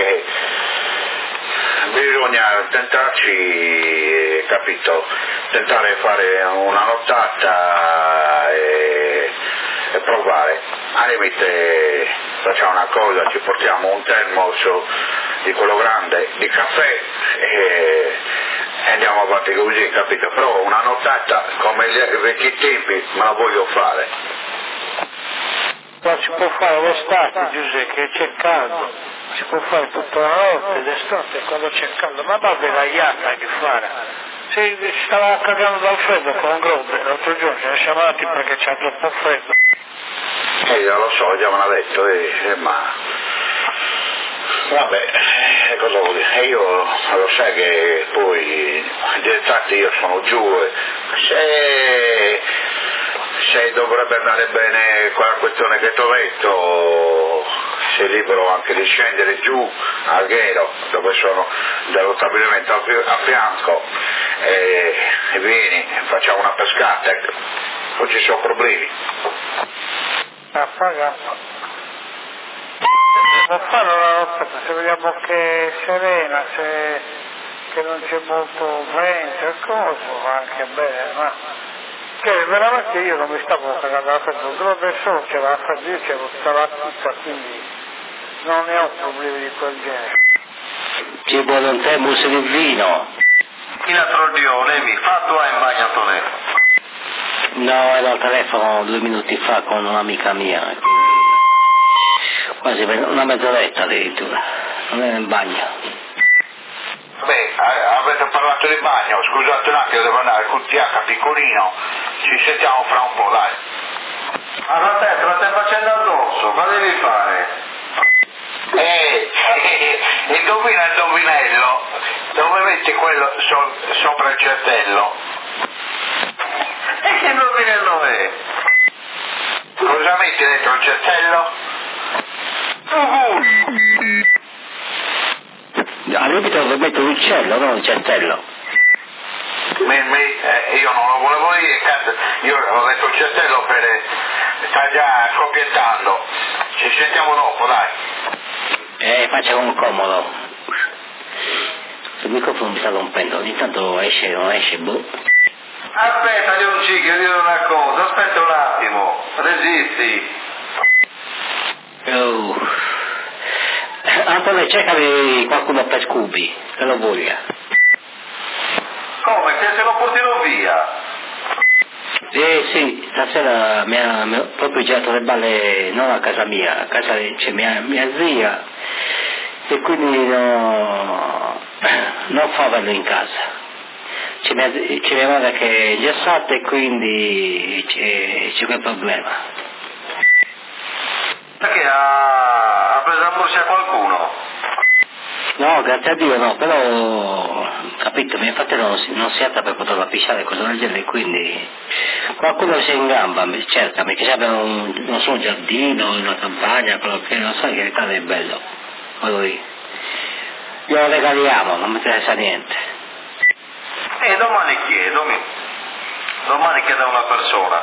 bisogna tentarci, capito? Tentare di fare una nottata e provare. Al limite facciamo una cosa, ci portiamo un termos di quello grande di caffè e andiamo avanti così, capito? Però una nottata come i vecchi tempi me la voglio fare. Ma si può fare l'estate, Giuseppe, che c'è caldo, si può fare tutta la notte, d'estate quando c'è caldo, ma va bene la iata che fare. Si stava cagando dal freddo con Grobe, l'altro giorno ce ne siamo andati perché c'è troppo freddo. Lo so, già me l'ha detto, ma vabbè, cosa vuol dire? Io lo sai che poi d'estate io sono giù, se dovrebbe andare bene quella questione che ti ho detto, sei libero anche di scendere giù a Ghero, dove sono dello stabilimento a fianco, e vieni, facciamo una pescata, non ci sono problemi. Non fare una notte, se vediamo che è serena, che non c'è molto vento e cose, va anche bene, ma che veramente io non mi stavo cagando la freddo, però adesso c'era la freddo, io c'ero tutta la tuta, quindi non ne ho problemi di quel genere. Ci vuole un termos di vino. Chi l'altro giorno, mi fa tu hai in bagno Antonello? No, ero al telefono 2 minuti fa con un'amica mia, quasi una mezz'oretta addirittura, non era in bagno. Beh, avete parlato di bagno, scusate un attimo, devo andare con TH piccolino, ci sentiamo fra un po', dai. Ma te la stai facendo addosso, cosa devi fare? Indovina il indovinello, dove metti quello sopra il certello? E che indovinello è? Cosa metti dentro il certello? Al limite dove metto l'uccello, non il certello. io non lo volevo dire, cazzo, io ho detto il cestello per sta già scoppiettando, ci sentiamo dopo, dai. Faccia un comodo. Il microfono mi sta rompendo, ogni tanto esce, non esce, boh. Aspetta Leoncì, che dire una cosa, aspetta un attimo, resisti. Antonio, cercami qualcuno per Scooby, che lo voglia. Come, che se lo porterò via? Sì, stasera mi ha proprio girato le balle, non a casa mia, a casa c'è mia zia, e quindi non fa averlo in casa. C'è mia madre che è gessata e quindi c'è quel problema. Perché ha preso la borsa a qualcuno? No, grazie a Dio no, però, capito, mio fratello non si alza per poterla pisciare, cosa del genere, quindi qualcuno si è in gamba, cercami, che abbia non so, un giardino, una campagna, quello che non so, che l'Italia è bello, quello lì. Glielo regaliamo, non mi interessa niente. Domani chiedo a una persona.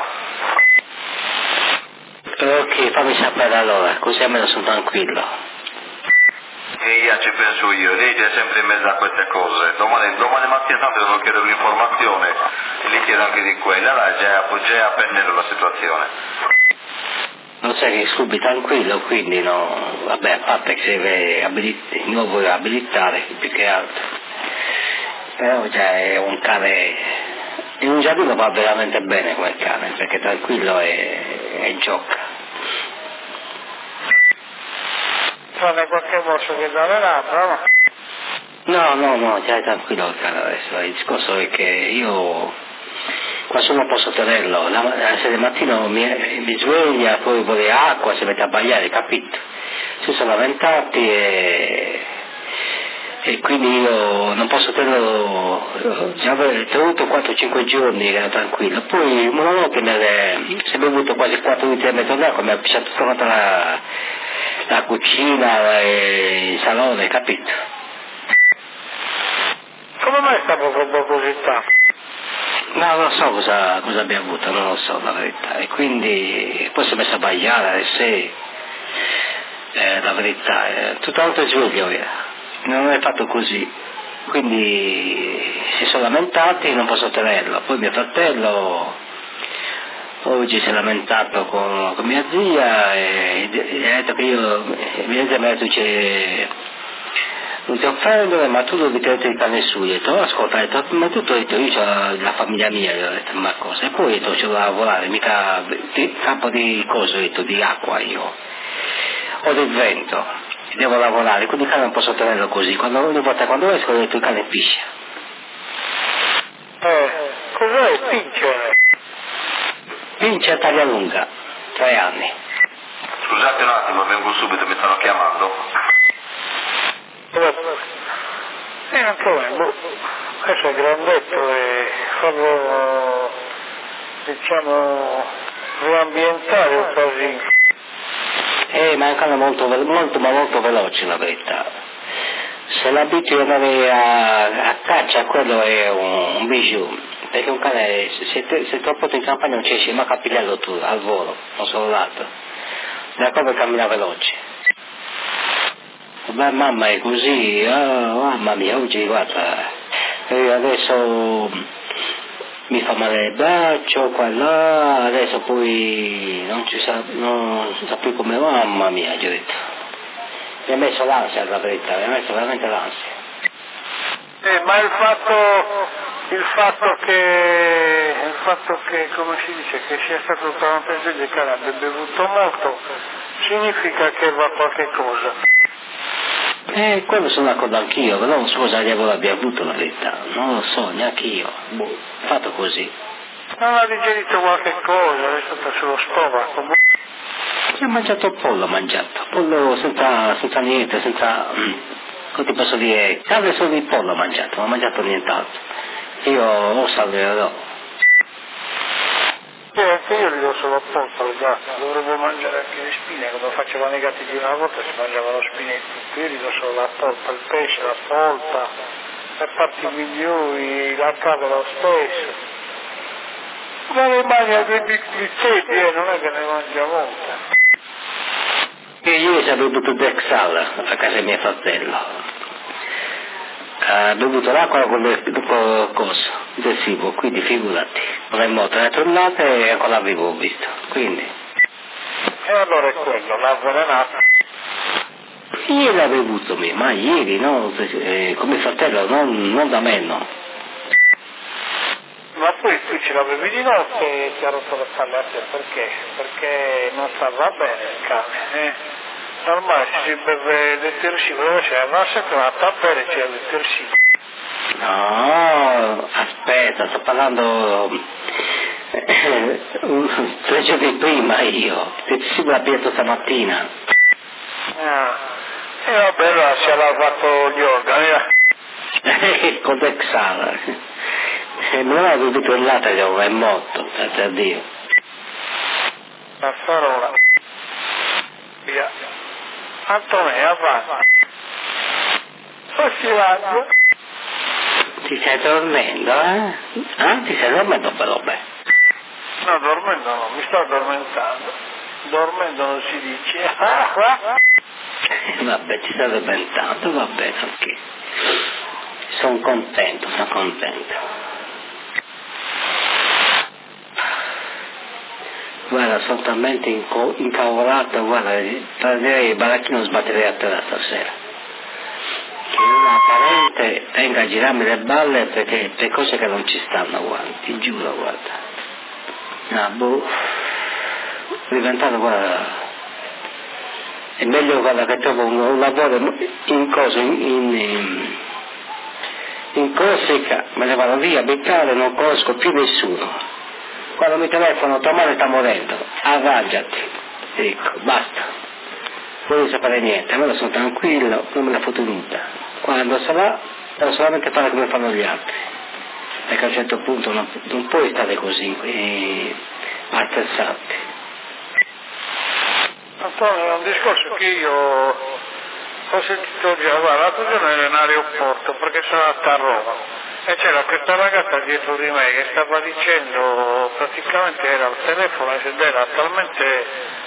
Ok, fammi sapere allora, così almeno sono tranquillo. E io ci penso io, lei è sempre in mezzo a queste cose. Domani mattina tanto devo chiedere un'informazione e gli chiedo anche di quella, là già a pennello la situazione. Non sai che subito tranquillo, quindi no, vabbè, a parte che si deve di nuovo abilitare più che altro. Però già è un cane, in un giardino va veramente bene quel cane, perché tranquillo e gioca. Tranne qualche morso che dà le labbra, no? No, già è tranquillo il cane adesso, il discorso è che io quasi non posso tenerlo, la sera mattino mi sveglia, poi vuole acqua, si mette a bagliare, capito? Si sono lamentati e quindi io non posso tenerlo, già avevo tenuto 4-5 giorni, era tranquillo, poi una volta si è bevuto quasi 4 litri e mezzo d'acqua, mi ha pisciato tutta la cucina, il salone, capito? Come mai sta proprio così tanto? No, non so cosa abbia avuto, non lo so la verità, e quindi poi si è messo a bagliare alle 6, la verità, tutta la notte sveglio era. Non è fatto così, quindi si sono lamentati, non posso tenerlo. Poi mio fratello oggi si è lamentato con mia zia e ha detto che mia zia mi ha detto non ti offendo, ma tu devi tenere il cane su. Io ho detto, ascolta, ma tutto ho detto, io ho la famiglia mia, io ho detto, ma cosa? E poi ho detto, c'ho da lavorare, mica campo di cose, ho detto, di acqua io, ho del vento. Devo lavorare, quindi il cane non posso tenerlo così, ogni volta quando esco ho detto il cane piscia. Cos'è pincere? Pince taglia lunga, 3 anni. Scusate un attimo, vengo subito, mi stanno chiamando. Non problema, questo è grandetto e farlo, diciamo, riambientare un casino. Ma è un cane molto veloce la verità. Se l'abitui ad andare a caccia, quello è un bijou, perché un cane se troppo in campagna non ci esce ma capigliarlo tu al volo, non solo l'altro. Da come cammina veloce. Ma mamma è così, mamma mia, oggi guarda, adesso mi fa male il braccio, qua là, adesso poi non sa più come, mamma mia, gli ho detto. Mi ha messo l'ansia la verità, mi ha messo veramente l'ansia. Ma il fatto che, come si dice, che sia stato tanto sveglio e che abbia bevuto molto, significa che va qualche cosa. Quello sono d'accordo anch'io, però non so cosa abbia avuto la verità, non lo so, neanche io, fatto così. Non ha digerito qualche cosa, è stata sullo stomaco. Si è mangiato pollo senza niente, come ti posso dire, carne solo di pollo ha mangiato, non ha mangiato nient'altro. Io lo salverò. Anche io gli do solo pollo al gatto, dovrebbe mangiare anche le spine, come facevano i gatti di una volta, si mangiavano spine e tutto, io gli do solo la polpa, il pesce, la polpa, le parti migliori, la cava lo stesso. Ma ne mangia due piccoli piedi, non è che ne mangia molta. Io ieri ho bevuto Dexal a casa di mio fratello. Ha bevuto l'acqua con il coso, adesivo, quindi figurati. Con le moto, le tornate e con l'avevo ho visto, quindi. E allora è quello, l'ha avvelenato. Ieri l'ha bevuto me, ma ieri, no? Come fratello, non da me, no. Ma poi tu ce l'avevi di notte e ti ha rotto le palle a te, perché? Perché non stava bene il cane, Ormai si beve detersivo, dove c'è? Ma sempre una tappera e c'è il detersivo. No, aspetta, sto parlando 3 giorni prima io, detersivo l'ha piato stamattina. E vabbè, allora si è lavato gli organi, Con Dexal. Non ha dovuto il latte, è morto, grazie a Dio. la farola. Via. Antonio, avanti. Oscillando. Ti stai dormendo, eh? Ti stai dormendo però beh. No, dormendo no, mi sto addormentando. Dormendo non si dice. Vabbè, ti stai addormentando, va bene, ok. Sono contento. Guarda, sono talmente incavolato, guarda, direi il baracchino sbatterei a terra stasera. Che una parente venga a girarmi le balle per cose che non ci stanno, guarda, ti giuro, guarda. È diventato, guarda, è meglio, guarda, che trovo un lavoro in cosa, in Corsica, me ne vado via a beccare, non conosco più nessuno. Quando mi telefono, tua madre sta morendo, arrangiati, dico, basta, non devo sapere niente, allora sono tranquillo, non me la foto nuda. Quando sarà, devo solamente fare come fanno gli altri, perché a un certo punto non puoi stare così, a stressarti. Antonio, è un discorso che io ho sentito già, guarda, l'altro giorno ero in aeroporto perché sono andato a Roma. E c'era questa ragazza dietro di me che stava dicendo, praticamente era al telefono ed era talmente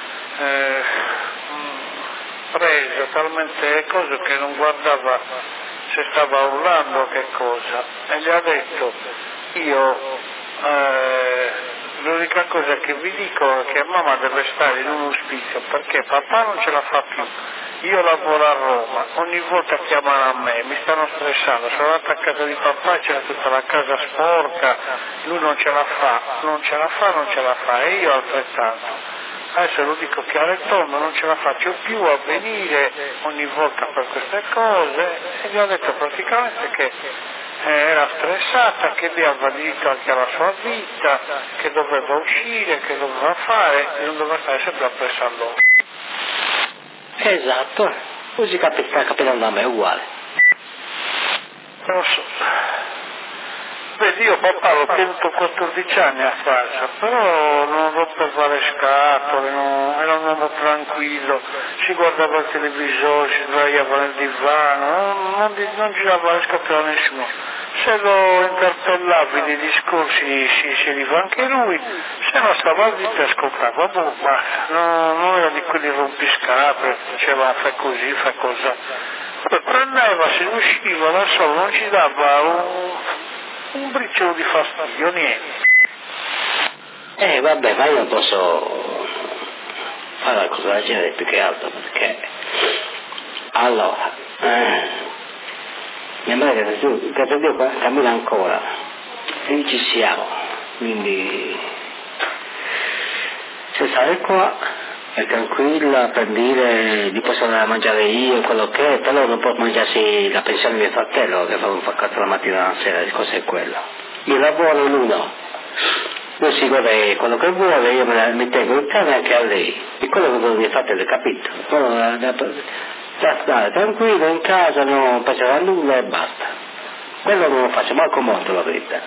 preso, talmente cosa che non guardava se stava urlando o che cosa. E gli ha detto, l'unica cosa che vi dico è che mamma deve stare in un ospizio perché papà non ce la fa più. Io lavoro a Roma, ogni volta chiamano a me, mi stanno stressando, sono andato a casa di papà, c'era tutta la casa sporca, lui non ce la fa e io altrettanto. Adesso lo dico chiaro e tondo, non ce la faccio più a venire ogni volta per queste cose e gli ho detto praticamente che era stressata, che aveva diritto anche alla sua vita, che doveva uscire, che doveva fare e non doveva stare sempre appresso a loro. Esatto, così sta capitando a me, è uguale. Non so. Vedi, io papà l'ho tenuto 14 anni a Francia, però non rompeva le scatole, era un uomo tranquillo, si guardava il televisore, si sdraiava nel divano, non girava le scatole a nessuno. Se lo interpellavi dei discorsi si seriva anche lui, se non stava zitto ascoltava, basta, non era di quelli rompiscatole, diceva fai così, fai cosa. Poi prendeva, se usciva da solo, non ci dava un briciolo di fastidio, niente. Vabbè, ma io non posso fare una cosa del genere più che altro perché allora mia madre grazie a Dio cammina ancora e lì ci siamo, quindi se stare qua è tranquilla per dire di posso andare a mangiare io quello che è, però non può mangiarsi la pensione di mio fratello che fa un faccatto la mattina alla sera, il cosa è quello. Io lavoro l'uno, lui si gode quello che vuole, io mi tengo in casa anche a lei, e quello che vuole mio fratello, capito? Da stare tranquillo in casa, non pensare a nulla e basta. Quello non lo faccio manco molto la verità.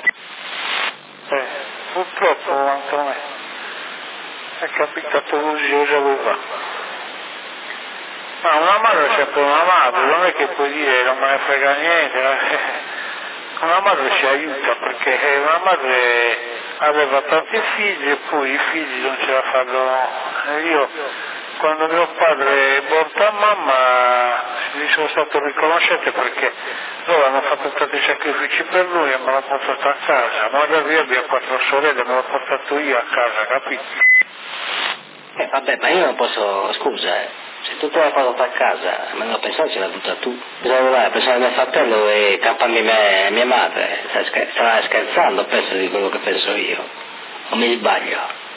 Purtroppo Antonio è capitato così, io sapevo. Ma una madre è sempre una madre, non è che puoi dire non me ne frega niente, una madre ci aiuta perché una madre aveva tanti figli e poi i figli non ce la fanno. Io quando mio padre è morto a mamma gli sono stato riconoscente perché loro hanno fatto tanti sacrifici per lui e me l'ha portato a casa, ma da lì abbiamo 4 sorelle, me l'ho portato io a casa, capito? Vabbè, ma io non posso, scusa, se tu te l'hai portato a casa, ma non pensavo ce l'hai avuta tu. Pensavo a mio fratello e camparmi mia madre, stai scherzando, penso di quello che penso io, o mi sbaglio?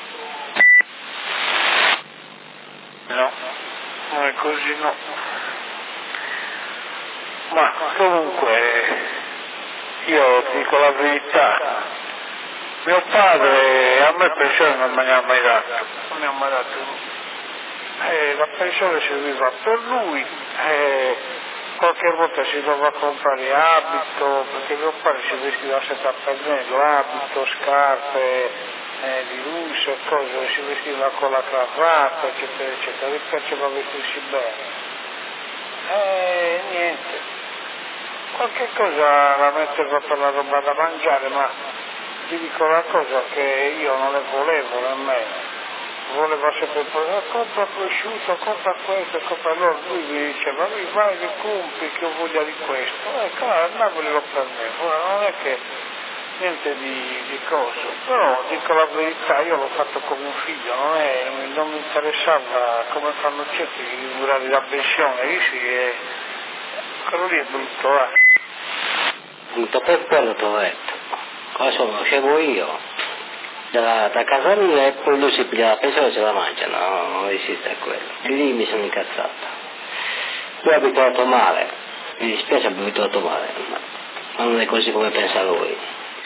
No, non è così, no. Ma comunque, io ti dico la verità, mio padre a me pensione non me ne ha mai dato, non mi ha mai dato. La pensione serviva per lui, qualche volta si doveva comprare abito, perché mio padre si vestiva sempre a pennello, abito, scarpe di lusso, cose, si vestiva con la cravatta, eccetera, eccetera, gli piaceva vestirsi bene. Niente, qualche cosa la metteva per la roba da mangiare, ma ti dico una cosa che io non ne volevo nemmeno. Voleva sempre compra prosciutto, compra questo, compra allora lui mi diceva vai li compri che ho voglia di questo, claro, andavoli lo prendevo, non è che niente di coso, però dico la verità, io l'ho fatto come un figlio, non mi interessava come fanno certi di durare la pensione, dici che quello lì è brutto, Brutto per quello ti ho detto, cosa lo facevo io? Da casa mia e poi lui si piglia la pensione e se la mangia, no, non esiste quello. E lì mi sono incazzato. Lui ha abituato male, mi dispiace aver abituato male, ma non è così come pensa lui.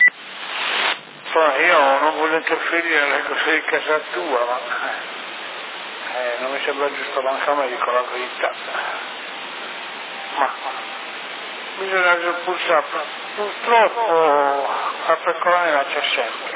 Poi io non voglio interferire nelle cose di casa tua, ma non mi sembra giusto manco a me, dico la verità. Ma bisogna pulsare, purtroppo la pecorina c'è sempre.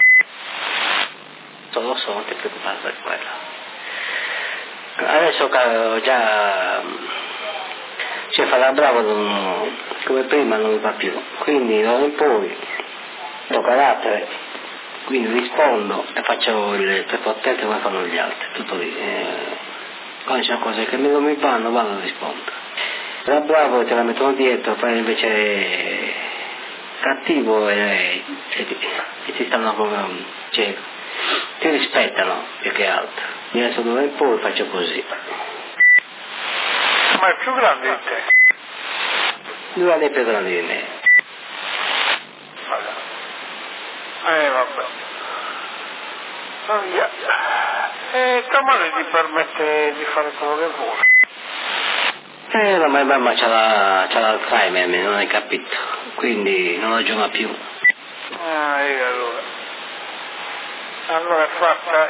Lo so, non ti preoccupare per quello. Adesso già cioè farà bravo come prima non mi va più, quindi non in poi ho carattere, quindi rispondo e faccio il prepotente come fanno gli altri, tutto lì. Quando c'è cose che non mi vanno, vado a rispondere. Sarà bravo e te la mettono dietro, poi invece cattivo e ti stanno come cioè, ti rispettano più che altro. Io adesso dove in poi faccio così. Ma è più grande di te? Lui è più grande di me. Vabbè. Via. Tua madre ti permette di fare quello che vuole. La mia mamma c'ha l'Alzheimer, non hai capito, quindi non ragiona più. Allora è fatta.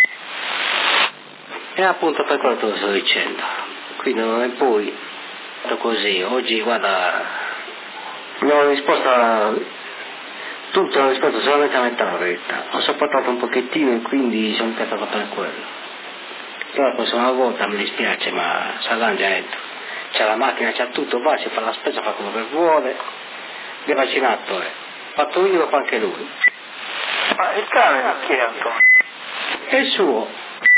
E appunto per quello te lo sto dicendo. Quindi non è poi così. Oggi guarda, non ho risposto tutto, ho risposto solamente a metà la verità. Ho sopportato un pochettino e quindi sono incazzato per quello. Però la prossima volta mi dispiace, ma s'arrangia dentro. C'è la macchina, c'ha tutto, va, si fa la spesa, fa quello che vuole. Mi è vaccinato, fatto io, lo fa anche lui. Ma il cane di chi è, Antonio? È il suo.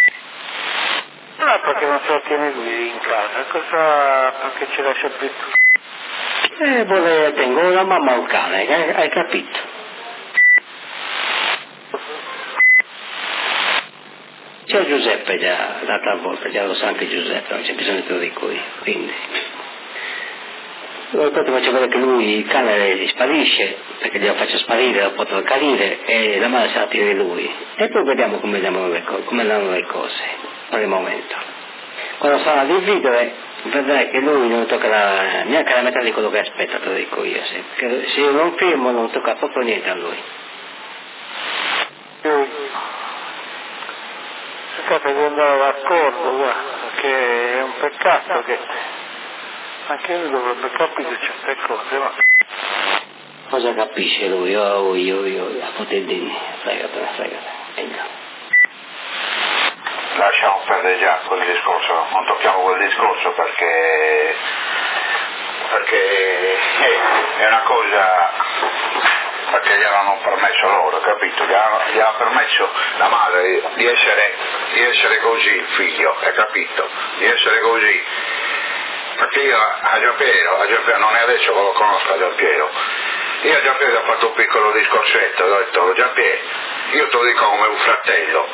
No, perché non se lo tiene lui in casa, perché ce l'ha sempre tu? Tengo la mamma o il cane, hai capito? C'è Giuseppe già, l'altra volta, già lo sa anche Giuseppe, non c'è bisogno che lo dico io, quindi. Poi ti faccio vedere che lui, il cane sparisce, perché glielo faccio sparire, lo porto a cadere e la madre se la tira di lui. E poi vediamo come andranno le cose, per il momento. Quando sarà a dividere, vedrai che lui non tocca neanche la metà di quello che aspetta, te lo dico io. Se io non firmo non tocca proprio niente a lui. Cercate di andare d'accordo, guarda, perché è un peccato che anche lui dovrebbe capire certe cose, ma... Cosa capisce lui? Io, a potendini, fregate, venga. Lascia lasciamo perdere già quel discorso, non tocchiamo quel discorso perché è una cosa, perché gli hanno permesso loro, capito? Gli ha permesso la madre di essere così, il figlio, hai capito? Di essere così. Perché io a Giampiero, non è adesso che lo conosco a Giampiero, io a Giampiero ho fatto un piccolo discorsetto, ho detto Giampiero, io te lo dico come un fratello,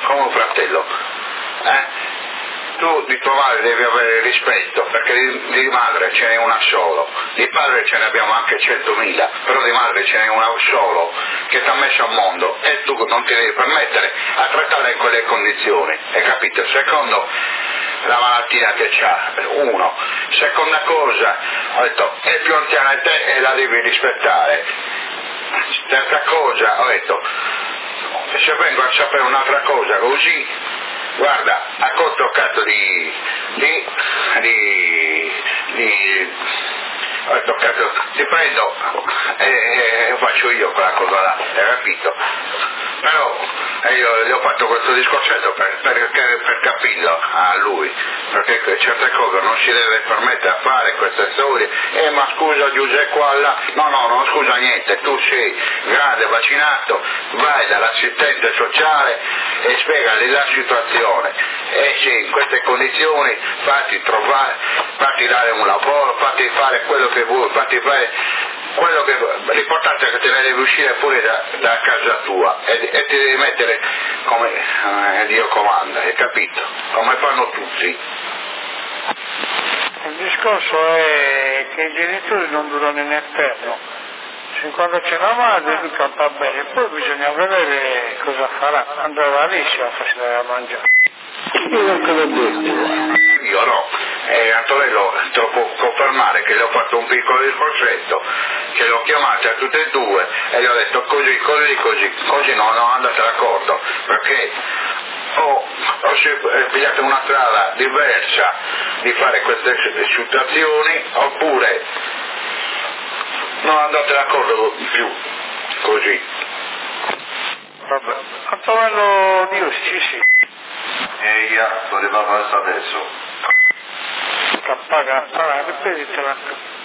tu di tua madre devi avere rispetto, perché di madre ce n'è una solo, di padre ce ne abbiamo anche 100.000, però di madre ce n'è una solo che ti ha messo al mondo e tu non ti devi permettere a trattare in quelle condizioni, hai capito? Secondo, la malattia che c'ha, uno. Seconda cosa, ho detto, è più anziana di te e la devi rispettare. Terza cosa, ho detto, se vengo a sapere un'altra cosa così, guarda, a conto cazzo ho detto, cazzo, ti prendo e faccio io quella cosa là, hai capito? Però io gli ho fatto questo discorsetto per capirlo a lui, perché certe cose non si deve permettere a fare queste storie, ma scusa Giuseppe qua, no, non scusa niente, tu sei grande, vaccinato, vai dall'assistente sociale e spiegagli la situazione, e se in queste condizioni fatti dare un lavoro, fatti fare quello che vuoi, fatti fare quello che l'importante è che te ne devi uscire fuori da casa tua e ti devi mettere come Dio comanda, hai capito? Come fanno tutti. Il discorso è che i genitori non durano in eterno. Fin quando c'è la madre lui campa bene, poi bisogna vedere cosa farà, andrà la liscia a farsi da mangiare. Io no, Antonello te lo può confermare che gli ho fatto un piccolo discorsetto, che li ho chiamati a tutte e due e gli ho detto così no, andate d'accordo, perché ho pigliato una strada diversa di fare queste situazioni, oppure non andate d'accordo più, così. Vabbè, Antonello Diossi, sì. Eia, doveva farsi adesso. Campana, ripetitela.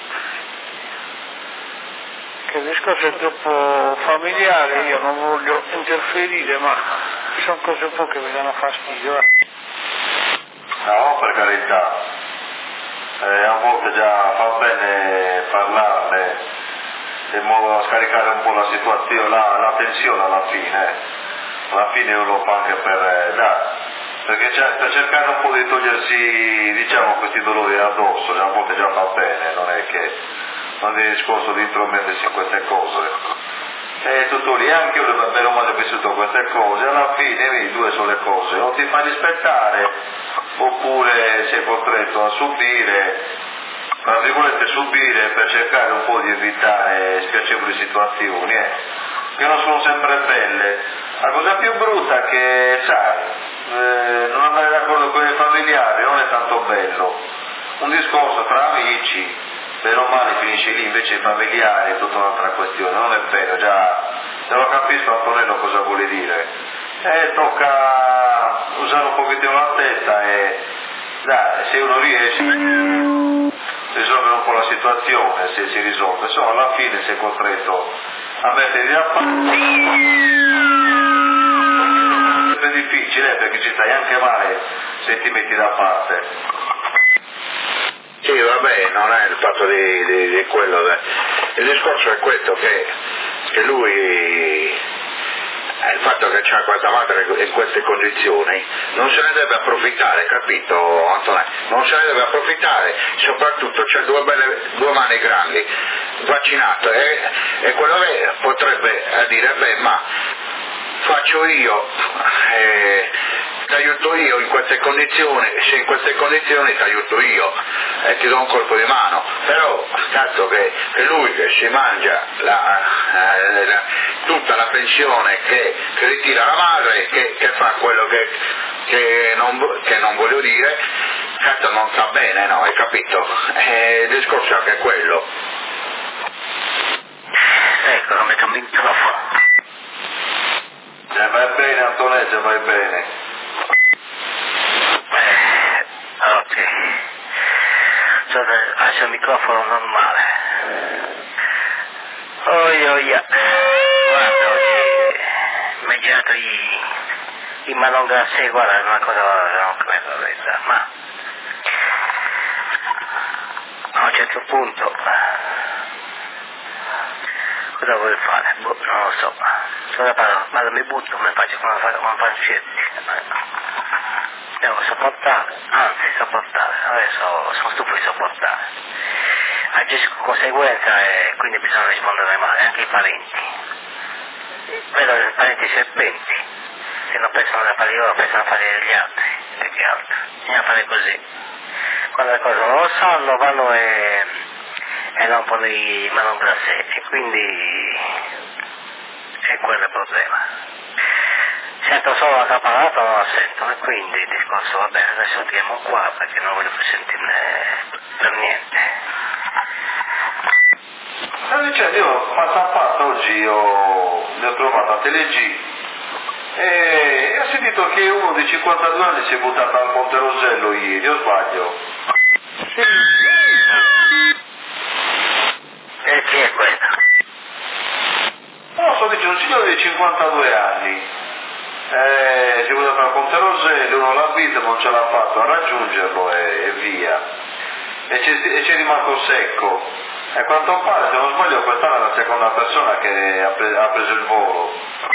Che il discorso è troppo familiare, io non voglio interferire, ma sono cose un po' che mi danno fastidio. No, per carità. A volte già fa bene parlarne in modo da scaricare un po' la situazione, la tensione alla fine. Alla fine uno lo fa anche perché per cercare un po' di togliersi, diciamo, questi dolori addosso, a volte già fa bene, non è che non è il discorso di intromettersi in queste cose. E tutto lì, anche io bene o male ho vissuto queste cose, alla fine vedi, due sono le cose, o ti fai rispettare oppure sei costretto a subire, tra virgolette subire, per cercare un po' di evitare spiacevoli situazioni, che non sono sempre belle. La cosa più brutta è che, sai, non andare d'accordo con i familiari non è tanto bello. Un discorso tra amici, bene o male finisce lì, invece i familiari è tutta un'altra questione, non è bello, già lo capisco Antonello cosa vuole dire. Tocca usare un pochettino la testa e dai, se uno riesce a risolvere un po' la situazione, se si risolve, insomma alla fine sei costretto a metterti da parte. È difficile perché ci stai anche male se ti metti da parte. Sì, vabbè, non è il fatto di quello. Il discorso è questo, che lui, il fatto che c'ha questa madre in queste condizioni, non se ne deve approfittare, capito Antonello? Non se ne deve approfittare, soprattutto c'è due mani grandi, vaccinato, e quello che potrebbe dire, beh, ma faccio io, ti aiuto io in queste condizioni, se in queste condizioni ti aiuto io e ti do un colpo di mano, però cazzo che lui che si mangia tutta la pensione che ritira la madre, che fa quello che non voglio dire, cazzo non sta bene, no, hai capito? Il discorso è anche quello. Ecco, non mi convinto la fa. Vai bene Antonello, vai bene. scusate, faccio il microfono normale. Guarda, oggi mi è girato i malongrassi, guarda, è una cosa non credo la verità, ma a un certo punto cosa vuoi fare? Boh, non lo so. Ma mi butto, mi faccio come fancetti. Devo sopportare, adesso sono stufo di sopportare. Agisco con conseguenza e quindi bisogna rispondere male, anche i parenti. Vedo i parenti serpenti, se non pensano a fare loro, pensano a fare gli altri, e che altro. Bisogna fare così. Quando le cose non lo sanno, vanno e rompono i malongrassi, e quindi è quello il problema. Sento solo la caparata, non la sento, e quindi il discorso va bene, adesso andiamo qua perché non voglio più sentirne per niente. Stavo dicendo, io passo a passo oggi ne ho trovato a Telegì e ho sentito che uno di 52 anni si è buttato al Ponte Rosello ieri, o sbaglio? E chi è questo? No, sto dicendo un signore di 52 anni. Si è buttato al Ponte Rosello, uno l'ha visto ma non ce l'ha fatto a raggiungerlo e via. E c'è rimasto secco. E a quanto pare, se non sbaglio, quest'anno è la seconda persona che ha preso il volo.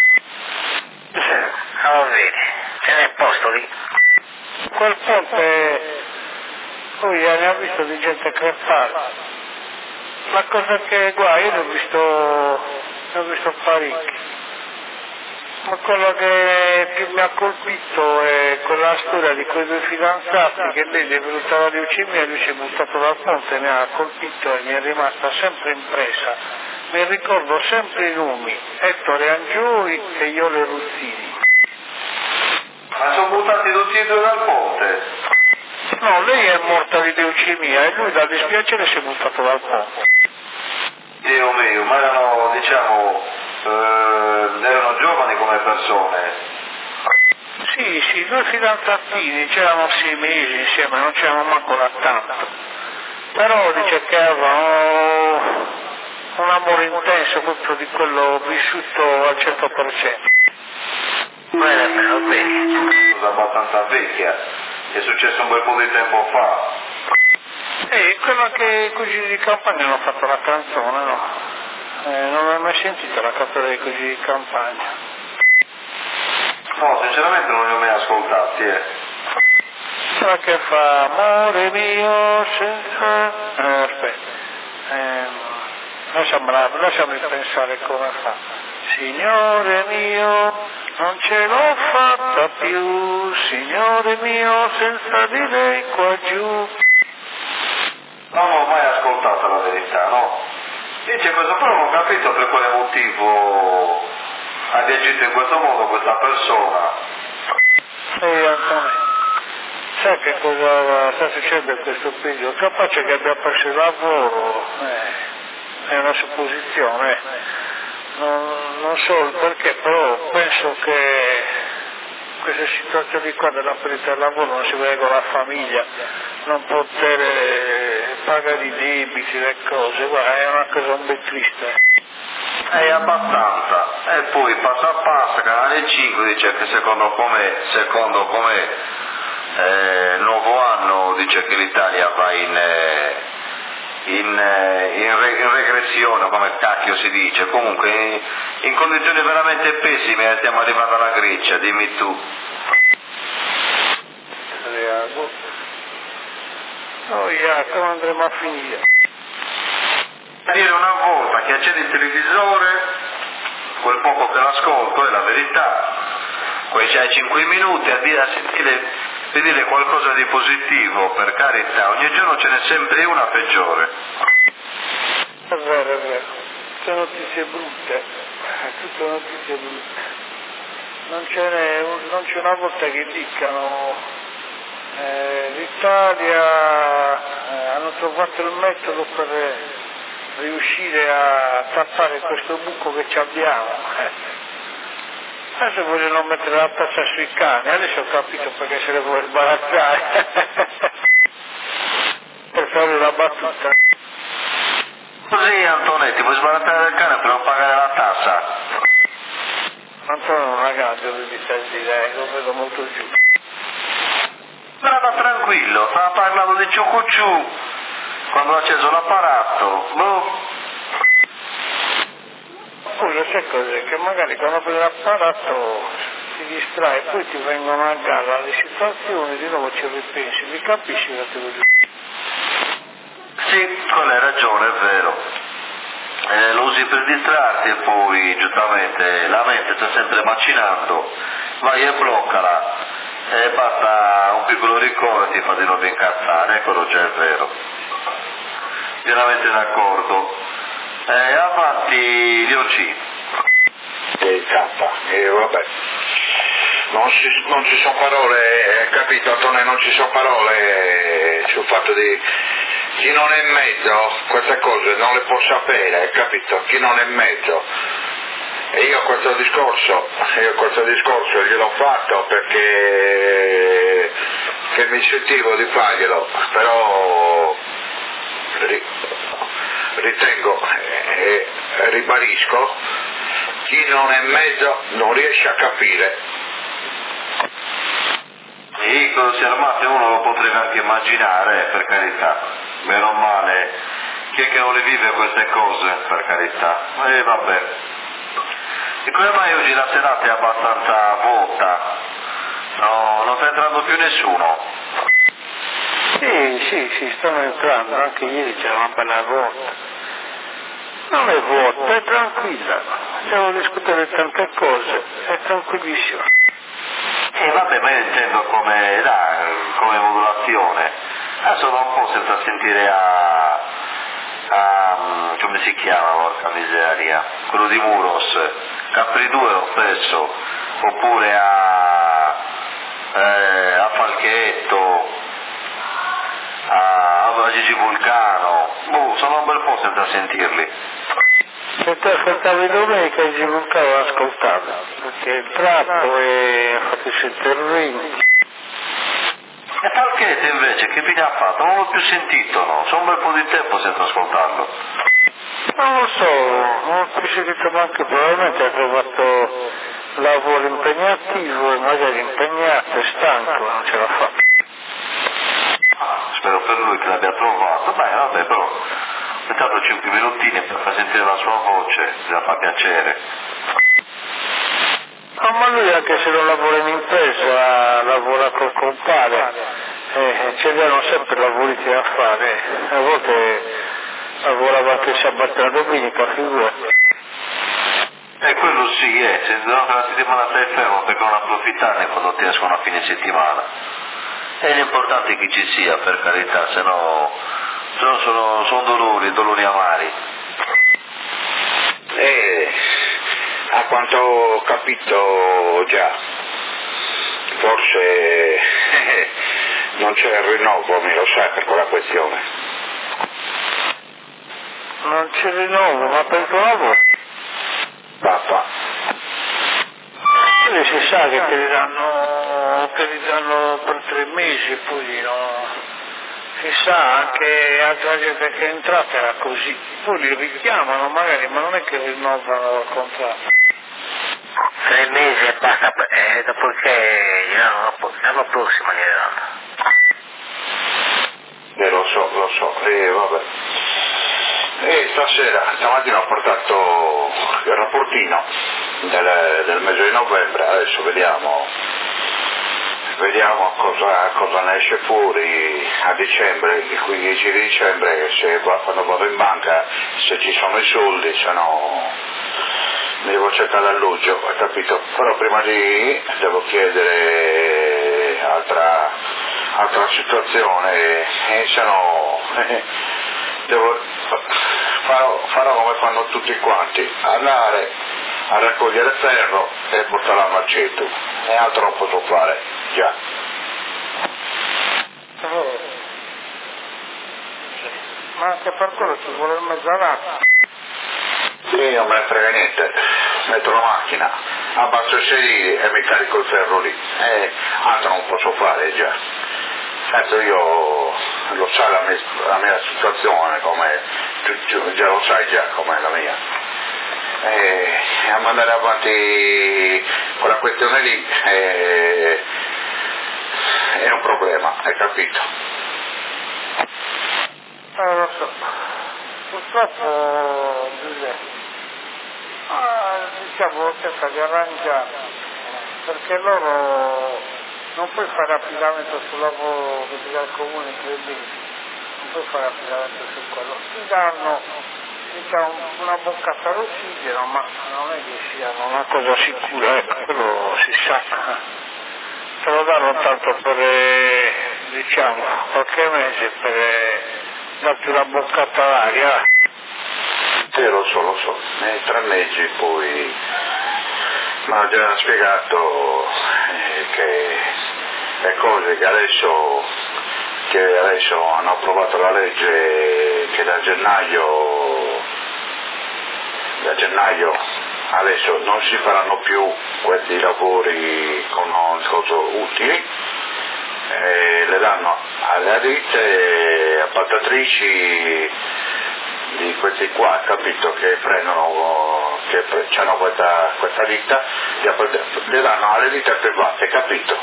Non vedi, ce n'è posto lì. Quel ponte, poi ne ho visto di gente crepare. La cosa che, guarda, io ne ho visto parecchi. Ma quello che più mi ha colpito è quella storia di quei due fidanzati che lei è venuta alla leucemia e lui si è buttato dal ponte, mi ha colpito e mi è rimasta sempre impressa. Mi ricordo sempre i nomi, Ettore Angioi e Iole Ruzzini. Ma sono buttati tutti e due dal ponte? No, lei è morta di leucemia e lui da dispiacere si è buttato dal ponte. Dio mio, ma erano, diciamo, erano giovani come persone. Sì, due fidanzatini, c'erano 6 mesi insieme, non c'erano manco da tanto. Però dice che avevano un amore intenso, proprio di quello vissuto al 100%. Bene. Cosa abbastanza vecchia, è successo un bel po' di tempo fa. Quella che i cugini di campagna hanno fatto la canzone, no? Non ho mai sentito la canzone dei cugini di campagna. No, sinceramente non li ho mai ascoltati, Quella che fa amore mio senza... aspetta. Lasciami pensare come fa. Signore mio, non ce l'ho fatta più, Signore mio, senza di lei qua giù. Non l'ho mai ascoltata la verità, no? Dice questo, però non ho capito per quale motivo abbia agito in questo modo questa persona. Antonio, sai che cosa sta succedendo in questo periodo? Capace che abbia perso il lavoro, è una supposizione, non so il perché, però penso che queste situazioni qua della perdita del lavoro non si vede con la famiglia, non poter pagare i debiti, le cose, guarda, è una cosa un po' triste. È abbastanza. E poi passo a passo, Canale 5 dice che secondo come nuovo anno dice che l'Italia va in regressione, come cacchio si dice, comunque in condizioni veramente pessime, stiamo arrivando alla Grecia, dimmi tu. Come andremo a finire? A dire una volta che accende il televisore, quel poco che l'ascolto è la verità, poi c'hai 5 minuti a dire qualcosa di positivo, per carità, ogni giorno ce n'è sempre una peggiore. È vero, tutte notizie brutte, non c'è una volta che dicano l'Italia hanno trovato il metodo per riuscire a tappare questo buco che ci abbiamo. Adesso vogliono mettere la tassa sui cani, adesso ho capito perché se ne vuole sbarazzare. Per fare una battuta. Così Antonetti, puoi sbarattare il cane per non pagare la tassa? Antonio non ha gaggio di dire, lo vedo molto giù. Stava tranquillo, stava parlando di ciucucciù quando ha acceso l'apparato. Boh. Poi c'è cos'è che magari quando apri l'apparato ti distrae, poi ti vengono a galla le situazioni, di nuovo ci ripensi, mi capisci che te lo dico? Sì, con hai ragione, è vero. Lo usi per distrarti e poi giustamente la mente sta sempre macinando, vai e bloccala e basta un piccolo ricordo e ti fa di nuovo incazzare, quello già è vero. Pienamente d'accordo. Avanti, Lioci. Vabbè. Non ci sono parole, capito Antonio, non ci sono parole sul fatto di chi non è in mezzo, queste cose non le può sapere, capito? Chi non è in mezzo. E io questo discorso gliel'ho fatto perché mi sentivo di farglielo, però ritengo e ribadisco, chi non è in mezzo non riesce a capire. Sì, quando si è armati uno lo potrebbe anche immaginare, per carità, meno male, chi è che non le vive queste cose, per carità, e vabbè. E come mai oggi la serata è abbastanza vuota? No, non sta entrando più nessuno? Sì, stanno entrando, anche ieri c'era una bella vuota. Non è vuota, è tranquilla, stiamo discutendo tante cose, è tranquillissima. Vabbè, ma io intendo come modulazione. Adesso va un po' senza sentire come si chiama, porca miseria, quello di Muros, Capri 2 lo stesso, oppure a Falchetto, a Gigi Vulcano, sono un bel po' senza sentirli. Se te ascoltavi domenica Gigi Vulcano l'ascoltavi, perché il tratto e infatti sentire il ring. E Falchetto invece che fine ha fatto? Non l'ho più sentito, no? Sono un bel po' di tempo senza ascoltarlo. Non lo so, non ho più sentito neanche, probabilmente ha trovato lavoro impegnativo e magari impegnato e stanco, non ce la fa. Spero per lui che l'abbia trovato. Beh, vabbè, però ho pensato 5 minutini per far sentire la sua voce, già fa piacere. Ma lui anche se non lavora in impresa, lavora col compare, ce li hanno sempre lavori da fare, a volte lavorava anche sabato e la domenica, figurati. Quello sì, se durante la settimana stai fermo perché non approfittarne quando ti escono a fine settimana. E l'importante è che ci sia, per carità, se no sono dolori amari. A quanto ho capito già, forse non c'è il rinnovo, mi lo sai, per quella questione. Non c'è rinnovo, ma per tuo lavoro? Papà. Si sa che te li danno per 3 mesi, poi no. Si sa anche altra gente che è entrata era così, poi li richiamano magari, ma non è che rinnovano il contratto. 3 mesi e basta, dopodiché l'anno prossimo gli danno. Lo so, vabbè. Stamattina ho portato il rapportino del mese di novembre, adesso vediamo cosa ne esce fuori a dicembre, il 15 di dicembre, quando vado in banca, se ci sono i soldi, se no mi devo cercare l'alloggio, capito? Però prima di devo chiedere altra situazione, se no farò come fanno tutti quanti, andare a raccogliere ferro e portarlo al macetto, e altro non posso fare, già. Ma anche per quello ci vuole il mezz'orata. Sì, non me ne frega niente, metto la macchina, abbasso i sedili e mi carico il ferro lì, altro non posso fare già. Certo io lo sai la mia situazione, come tu già lo sai già com'è la mia. E a mandare avanti quella questione lì è un problema, hai capito? Lo so, purtroppo Giuseppe, diciamo cerca di arrangiare, perché loro non puoi fare affidamento sul lavoro che ti dà il comune credibile, non puoi fare affidamento su quello, ti danno una boccata d'ossigeno, ma non è che sia una cosa sicura, quello si sa, te lo danno tanto per diciamo qualche mese per darti una boccata d'aria. Lo so, nei 3 mesi poi mi hanno già spiegato che le cose che adesso hanno approvato la legge che da gennaio adesso non si faranno più questi lavori con coso utili, le danno alle ditte appaltatrici di questi qua, capito, che prendono, che hanno questa ditta, le danno alle ditte private, capito?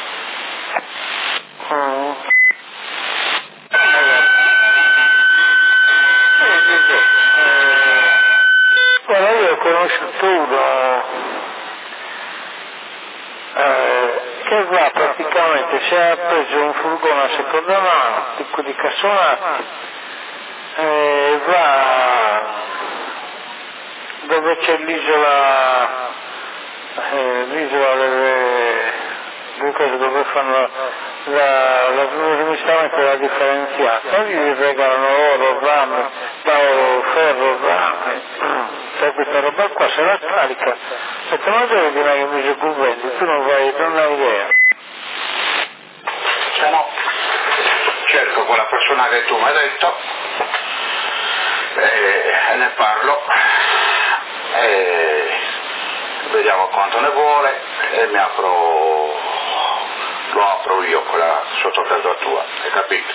Guarda, io ho conosciuto uno che va praticamente, si è preso un furgone a seconda mano, di cassonati, va dove c'è l'isola delle cose dove fanno lo smistamento della differenziata, gli regalano oro, rame, ferro, rame, per questa roba qua se la carica, e te lo devi dire che mi occupendi, tu non hai idea. Se no, cerco quella persona che tu mi hai detto, ne parlo, e vediamo quanto ne vuole, e lo apro io quella sotto casa tua, hai capito?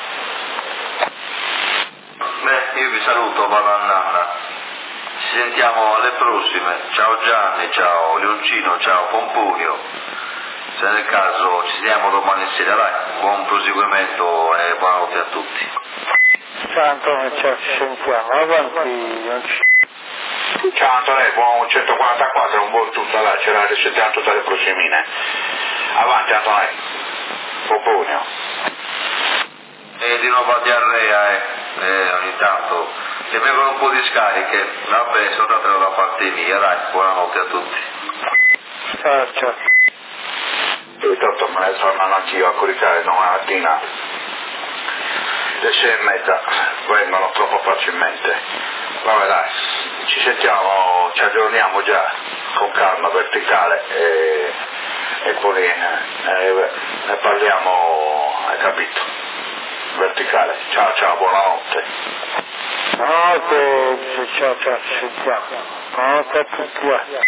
Beh, io vi saluto, vado andando. Ci sentiamo alle prossime. Ciao Gianni, ciao Leoncino, ciao Pompunio. Se nel caso ci sentiamo domani sera, dai. Buon proseguimento e buonanotte a tutti. Ciao Antonio, ciao, ci sentiamo. Avanti. Ciao Antonio, buon 144, un buon tutto, là, c'era risentiamo tutte le prossimine. Avanti Antonio, Pompunio. E di nuovo a diarrea, ogni tanto. E vengono un po' di scariche. Vabbè, soltanto da parte mia, dai, buonanotte a tutti. Ciao. Intanto me ne tornano anch'io a coricare domani mattina, le 6:30 vengono troppo facilmente. Vabbè dai, ci sentiamo, ci aggiorniamo già con calma verticale e poi ne parliamo, hai capito? Verticale. Ciao, buonanotte. Buonanotte, ciao, ci sentiamo. Buonanotte a tutti.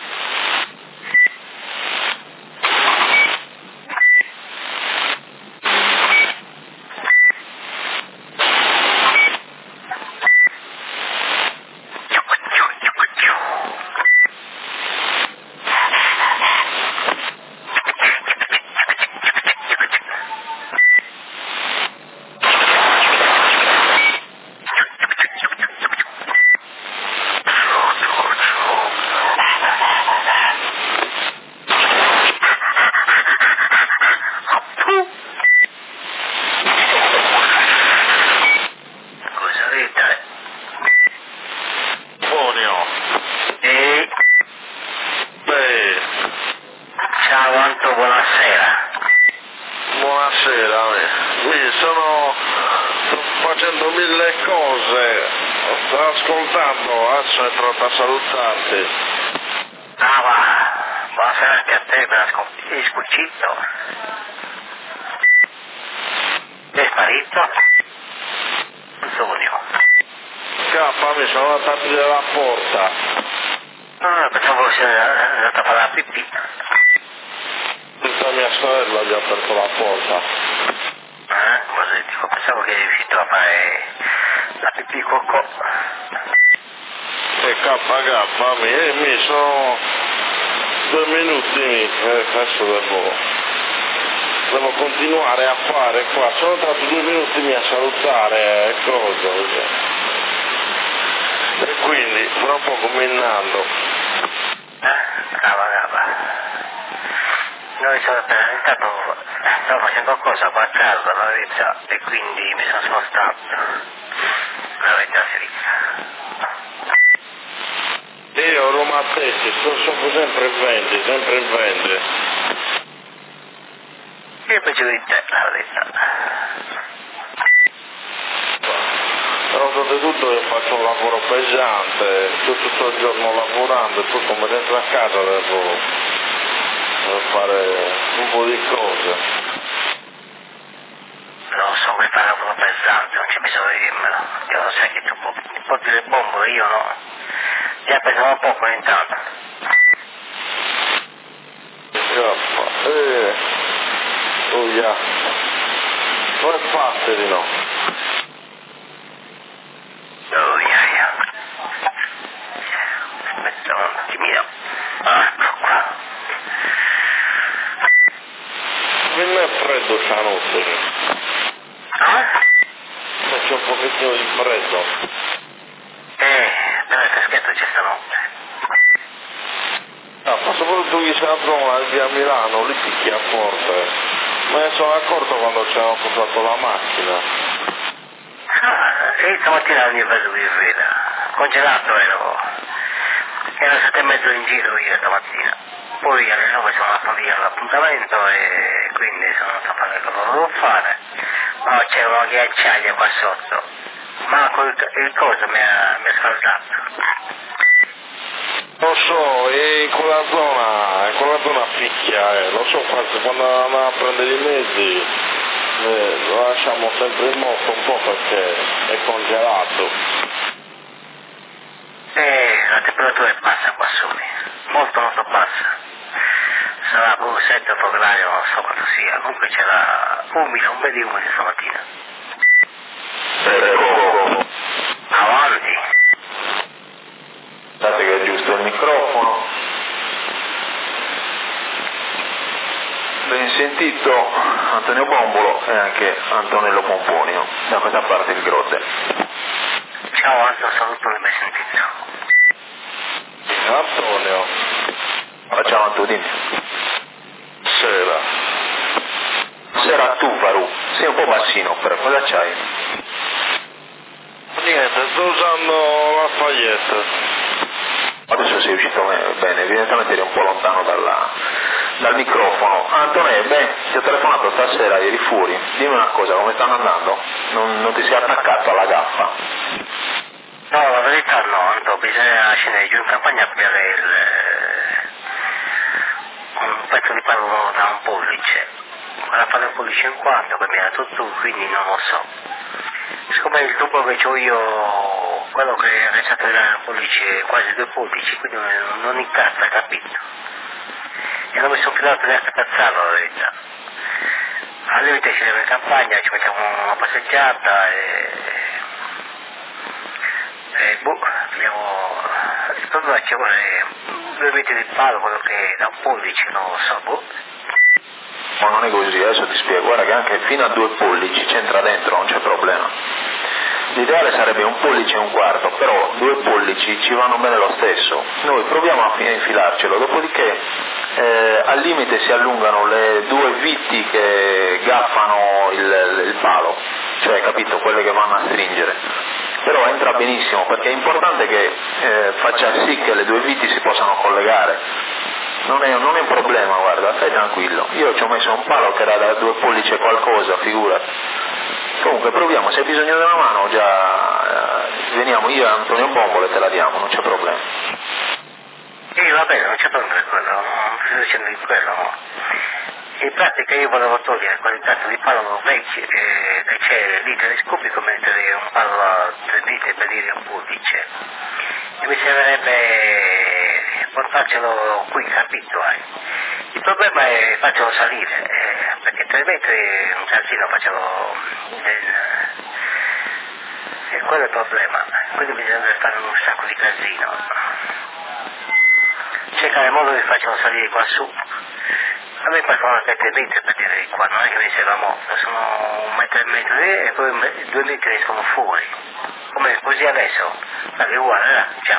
facendo 1000 cose, sto ascoltando, adesso è troppo a salutarti. Buonasera anche a te, me l'hai scucito. È sparito? Antonio. Mi sono andato a aprire la porta. Pensavo sia andata a fare la pipì. Tutta mia sorella gli ha aperto la porta. Così, pensavo che ecco. E KK, mi sono 2 minuti, adesso devo continuare a fare qua, sono tratto 2 minuti a salutare cosa, e quindi fra un po' combinando. Noi sono appena entrato, stavo facendo qualcosa qua a casa, la verità, e quindi mi sono spostato, la verità si dice. Io Roma a testi, sono sempre in vende. Io peggio di te, la verità. Però soprattutto io faccio un lavoro pesante, tutto il giorno lavorando e poi come dentro a casa devo fare un po' di cose. Non so come fare un lavoro pesante, non c'è bisogno di dirmelo. Io lo sai che tu porti le bombole, io no. Già pesavo poco intanto. Oh yeah. Non è facile, no? Oh yeah. Aspetta un attimino. Ecco qua. Non è freddo stanotte. C'è un pochettino di freddo. Bella freschetto c'è stanotte. Ma soprattutto chi c'è la zona di via Milano, lì picchia forte. Me ne sono accorto quando ci hanno portato la macchina. Sì, stamattina non io vedo di sera. Congelato ero 7:30 in giro io stamattina. Poi alle 9 sono andato via all'appuntamento e quindi sono andato a fare quello che dovevo fare. Ma c'è una ghiacciaia qua sotto. Ma il coso mi ha scaldato. Lo so, e quella zona picchia, lo so, quando andiamo a prendere i mezzi lo lasciamo sempre in moto un po' perché è congelato. La temperatura è bassa qua su, molto bassa. Sarà 7-8 gradi, non so quanto sia, comunque c'era un bel umido stamattina. Avanti. Guardate che è giusto il microfono. Ben sentito Antonio Bombolo e anche Antonello Pomponio, da questa parte il Grotte. Ciao Antonio, saluto che mi hai sentito. Antonio. Ciao Antonio. Sera. Sera tu Faru, sei un po' bassino però, cosa c'hai? Niente, sto usando la paglietta. Adesso sei uscito bene, evidentemente eri un po' lontano dal microfono. Antonio, ti ho telefonato stasera, eri fuori, dimmi una cosa, come stanno andando? Non ti sei attaccato alla gaffa? No, la verità no, Antonio, bisogna scendere giù in campagna a prendere un pezzo di palo da un pollice. Quella fare un pollice in quanto che mi ha dato tu, quindi non lo so. Siccome il tubo che ho io, quello che è restato il pollice, quasi 2 pollici, quindi non incazza, capito? E non mi sono filato neanche a cazzarlo, la verità. Al limite scendiamo in campagna, ci facciamo una passeggiata e vediamo. Il problema ci vuole 2 metri di palo, quello che da un pollice, non lo so, Ma non è così, adesso ti spiego, guarda che anche fino a 2 pollici c'entra dentro, non c'è problema. L'ideale sarebbe 1 pollice e 1/4, però 2 pollici ci vanno bene lo stesso. Noi proviamo a infilarcelo, dopodiché al limite si allungano le 2 viti che gaffano il palo, cioè capito, quelle che vanno a stringere. Però entra benissimo perché è importante che faccia sì che le 2 viti si possano collegare. Non è un problema, guarda, stai tranquillo. Io ci ho messo un palo che era da 2 pollici e qualcosa, figurati. Comunque proviamo, se hai bisogno di una mano già veniamo io e Antonio Bombolo e te la diamo, non c'è problema. Va bene, non c'è problema di quello, non sto dicendo di quello, no. In pratica io volevo togliere quel pezzo di palo vecchio che c'è lì telescopico, mettere un palo a 3 dita per dire un pollice. E mi servirebbe portarcelo qui, capito? Il problema è farcelo salire, perché 3 metri un calzino facevo quello è il problema, quindi bisogna fare un sacco di casino. Cercare il modo di farcelo salire qua su. A me poi fanno 7 metri per dire di qua, non è che mi serva molto, sono 1,5 metri lì e poi 2 metri escono fuori. Come così adesso, ma è uguale, ciao.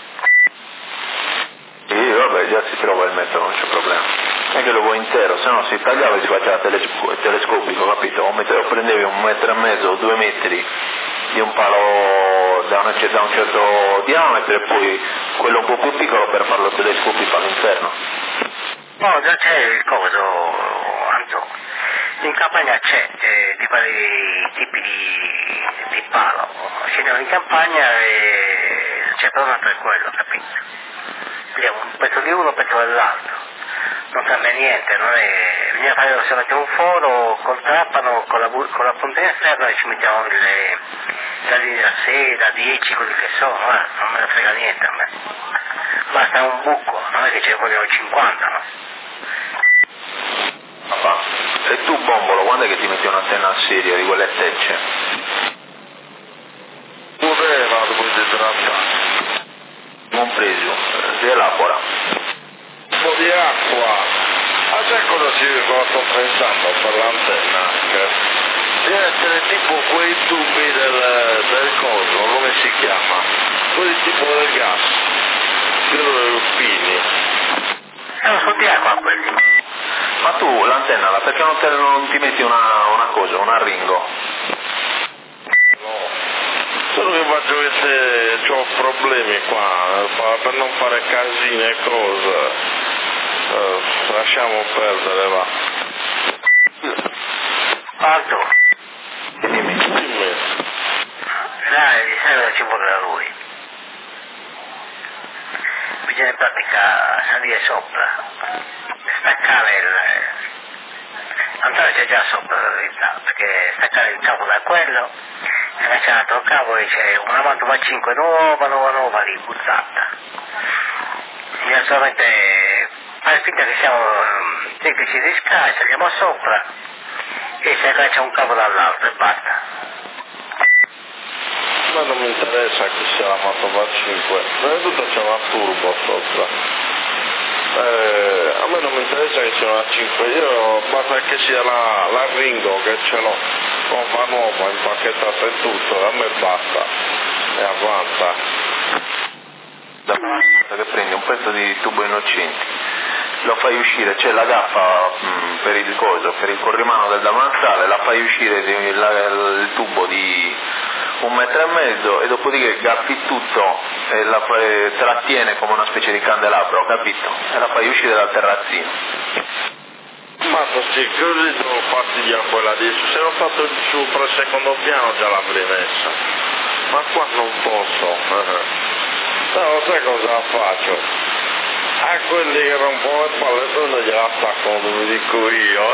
Sì, vabbè, già si trova il metro, non c'è problema. Non è che lo vuoi intero, se no si tagliava e si faceva telescopico, capito? O prendevi 1,5 metri o 2 metri di un palo da un certo diametro e poi quello un po' più piccolo per farlo telescopico all'interno. No, già c'è il coso, Anto. In campagna c'è di vari tipi di palo. Scendono in campagna e c'è proprio per quello, capito? Vediamo un pezzo di uno, un pezzo dell'altro. Non cambia niente, non è. Bisogna fare solamente un foro col trapano, con la puntina esterna e ci mettiamo la linea da 6, da 10, quelli che sono, non me ne frega niente a me. Basta un buco, non è che ce ne vogliono 50, no? Papà, e tu Bombolo, quando è che ti metti un'antenna a serio di quelle tecce? Pure vado poi di tratta. Compreso, si elabora. Un po' di acqua. Ah, sai cosa sto pensando per l'antenna? Deve essere tipo quei tubi del coso, come si chiama? Quelli tipo del gas, quello dei pini. Sono di acqua quelli. Ma tu l'antenna, perché non ti metti una cosa, un arringo? No, solo che faccio che ho problemi qua, per non fare casini e cose. Lasciamo perdere, va. Alto. Dimmi. Là di sera ci vuole da lui. Bisogna in pratica salire sopra, staccare Antonio c'è già sopra la verità, perché staccare il capo da quello e lasciare l'altro cavo e c'è una Mantova 5 nuova lì, buttata. Bisogna solamente fare finta che siamo tecnici di Sky, saliamo sopra e si aggancia un cavo dall'altro e basta. Ma non mi interessa che sia la Mantova 5, prima di tutto c'è una turbo sopra. A me non mi interessa che sia una 5, io basta che sia la Ringo che ce l'ho, bomba nuova, impacchettata e tutto, a me basta e avanza. Che prendi un pezzo di tubo innocenti, lo fai uscire, c'è la gaffa per il coso, per il corrimano del davanzale, la fai uscire il tubo di 1,5 metri e dopodiché gaffi tutto e trattiene come una specie di candelabro, capito? E la fai uscire dal terrazzino. Ma così, così devo farti via quella di su, se l'ho fatto su per il secondo piano già l'avrei messa, ma qua non posso. No, sai cosa faccio? A quelli che rompono le palle non gliela attacco dove dico io.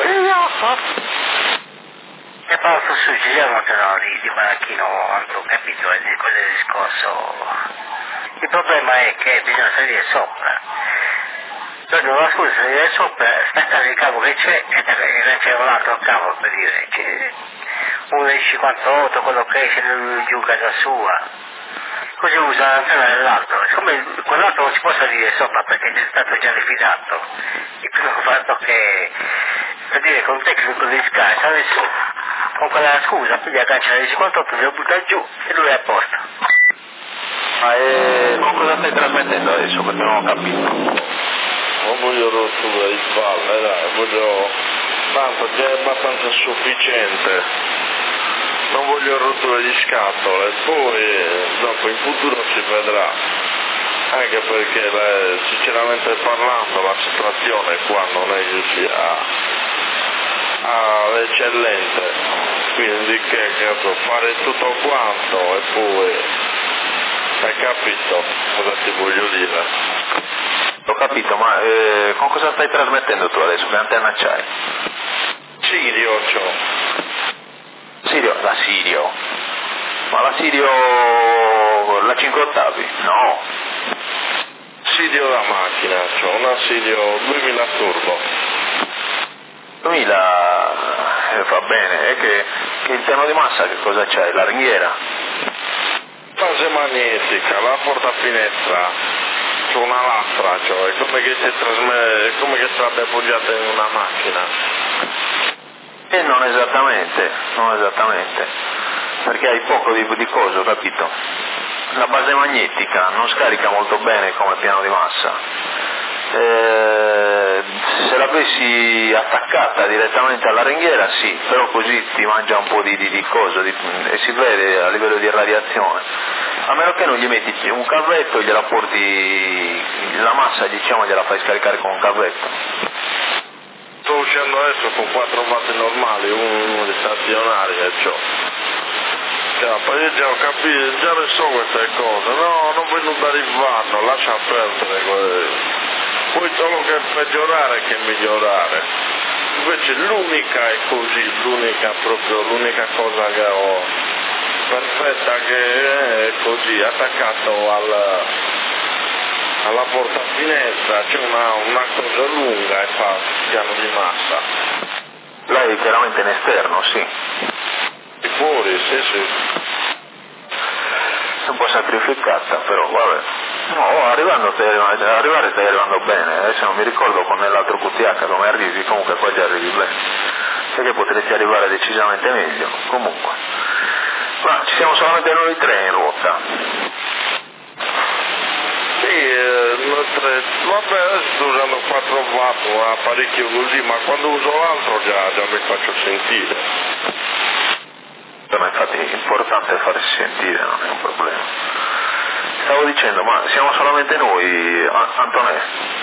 E poi su giriamo di Baracchino, capito? Di quel discorso. Il problema è che bisogna salire sopra. Torno la scusa, salire sopra, staccare il cavo che c'è e c'è un altro cavo per dire che uno dei 58, quello che esce giù casa sua. Così usa l'antenna dell'altro, siccome quell'altro non si può salire sopra perché è stato già liquidato, il primo fatto che, per dire, con un tecnico di Sky sale su, con quella scusa, quindi aggancia il 58, lo butta giù e lui è a posto. Ma con cosa stai trasmettendo adesso? Perché non ho capito. Non voglio rotture di palle, dai, voglio, tanto già è abbastanza sufficiente. Non voglio rotture di scatole, poi dopo in futuro si vedrà, anche perché sinceramente parlando la situazione qua non è che sia eccellente, quindi che fare tutto quanto e poi hai capito cosa ti voglio dire? Ho capito, ma con cosa stai trasmettendo tu adesso? Che antenna c'hai? Sirio c'ho. La Sirio. Ma la Sirio, la 5 ottavi? No. Sirio da macchina, c'ho una Sirio 2000 turbo. 2000 va bene, è che il piano di massa che cosa c'hai? La ringhiera? base magnetica, la portafinestra, c'è una lastra, cioè come che come che sarebbe appoggiata in una macchina. E non esattamente, perché hai poco di coso, capito? La base magnetica non scarica molto bene come piano di massa. Se l'avessi attaccata direttamente alla ringhiera sì, però così ti mangia un po' di coso e si vede a livello di radiazione, a meno che non gli metti un cavetto e gliela porti, la massa diciamo gliela fai scaricare con un cavetto. Sto uscendo adesso con 4 vatti normali, uno di stazionario e ciò. Poi già ho capito, già ne so queste cose, no, non venuto arrivando, lascia perdere. Puoi solo che peggiorare che migliorare. Invece l'unica è così, l'unica cosa che ho perfetta che è così, attaccato alla porta finestra, c'è una cosa lunga e fa piano di massa. Lei è chiaramente in esterno, sì. Di fuori, sì. È un po' sacrificata, però vabbè. No, arrivare stai arrivando bene, adesso non mi ricordo con l'altro QTH come arrivi, comunque poi già arrivi bene, perché potresti arrivare decisamente meglio, comunque. Ma ci siamo solamente noi 3 in rotta. Sì, noi 3, vabbè adesso sto usando 4 watt, un apparecchio così, ma quando uso l'altro già mi faccio sentire. Ma infatti è importante farsi sentire, non è un problema. Stavo dicendo, ma siamo solamente noi, Antonè?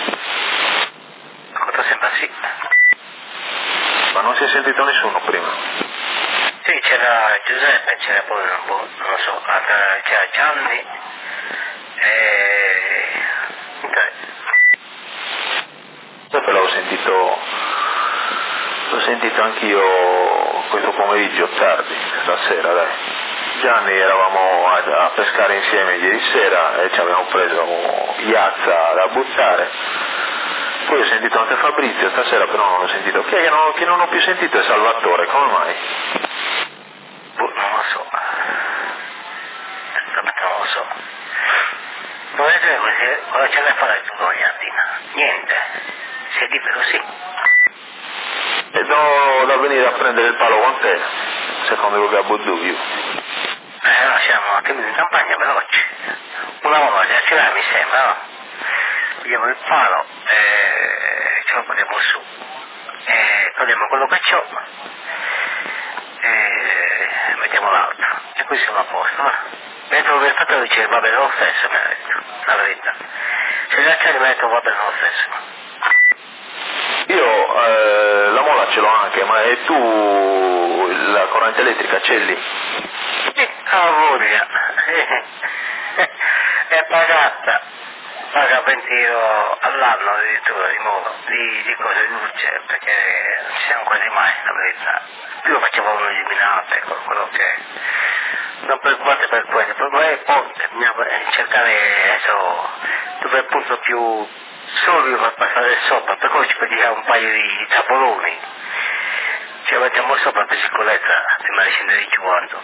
Quanto sembra sì. Ma non si è sentito nessuno prima? Sì, c'era Giuseppe, c'era poi, non lo so, c'era Gianni e... Giuseppe l'ho sentito anch'io questo pomeriggio tardi, stasera dai. Gianni eravamo a pescare insieme ieri sera e ci avevamo preso Iazza da buttare, poi ho sentito anche Fabrizio stasera, però non l'ho sentito. Chi è che non ho più sentito è Salvatore, come mai? Non lo so, non lo so. Volete cosa c'è da fare tu con Iandina? Niente, sei libero sì. E do da venire a prendere il palo con te, secondo quello che ha Budduvio. No, siamo anche in campagna veloci. Una volta ce l'ha mi sembra, no? Pigliamo il palo e ce lo poniamo su. E togliamo quello che c'ho e mettiamo l'altro. E così siamo a posto, no? Mentre il fatto dice va bene lo stesso, mi ha detto, la verità. Se gli acciari mi ha detto va bene lo stesso. Io la mola ce l'ho anche, ma e tu la corrente elettrica ce l'hai? Sì, a voglia. È pagata. Paga 20 euro all'anno addirittura di modo, di cose di luce, perché non ci siamo quasi mai, la verità. Più facevamo eliminate, quello che è. Non preoccupate per quello, per me è il ponte, bisogna cercare adesso dove è il punto più solido per passare sopra, per cui ci prendiamo un paio di tavoloni, ci mettiamo sopra per sicurezza prima di scendere giù quando.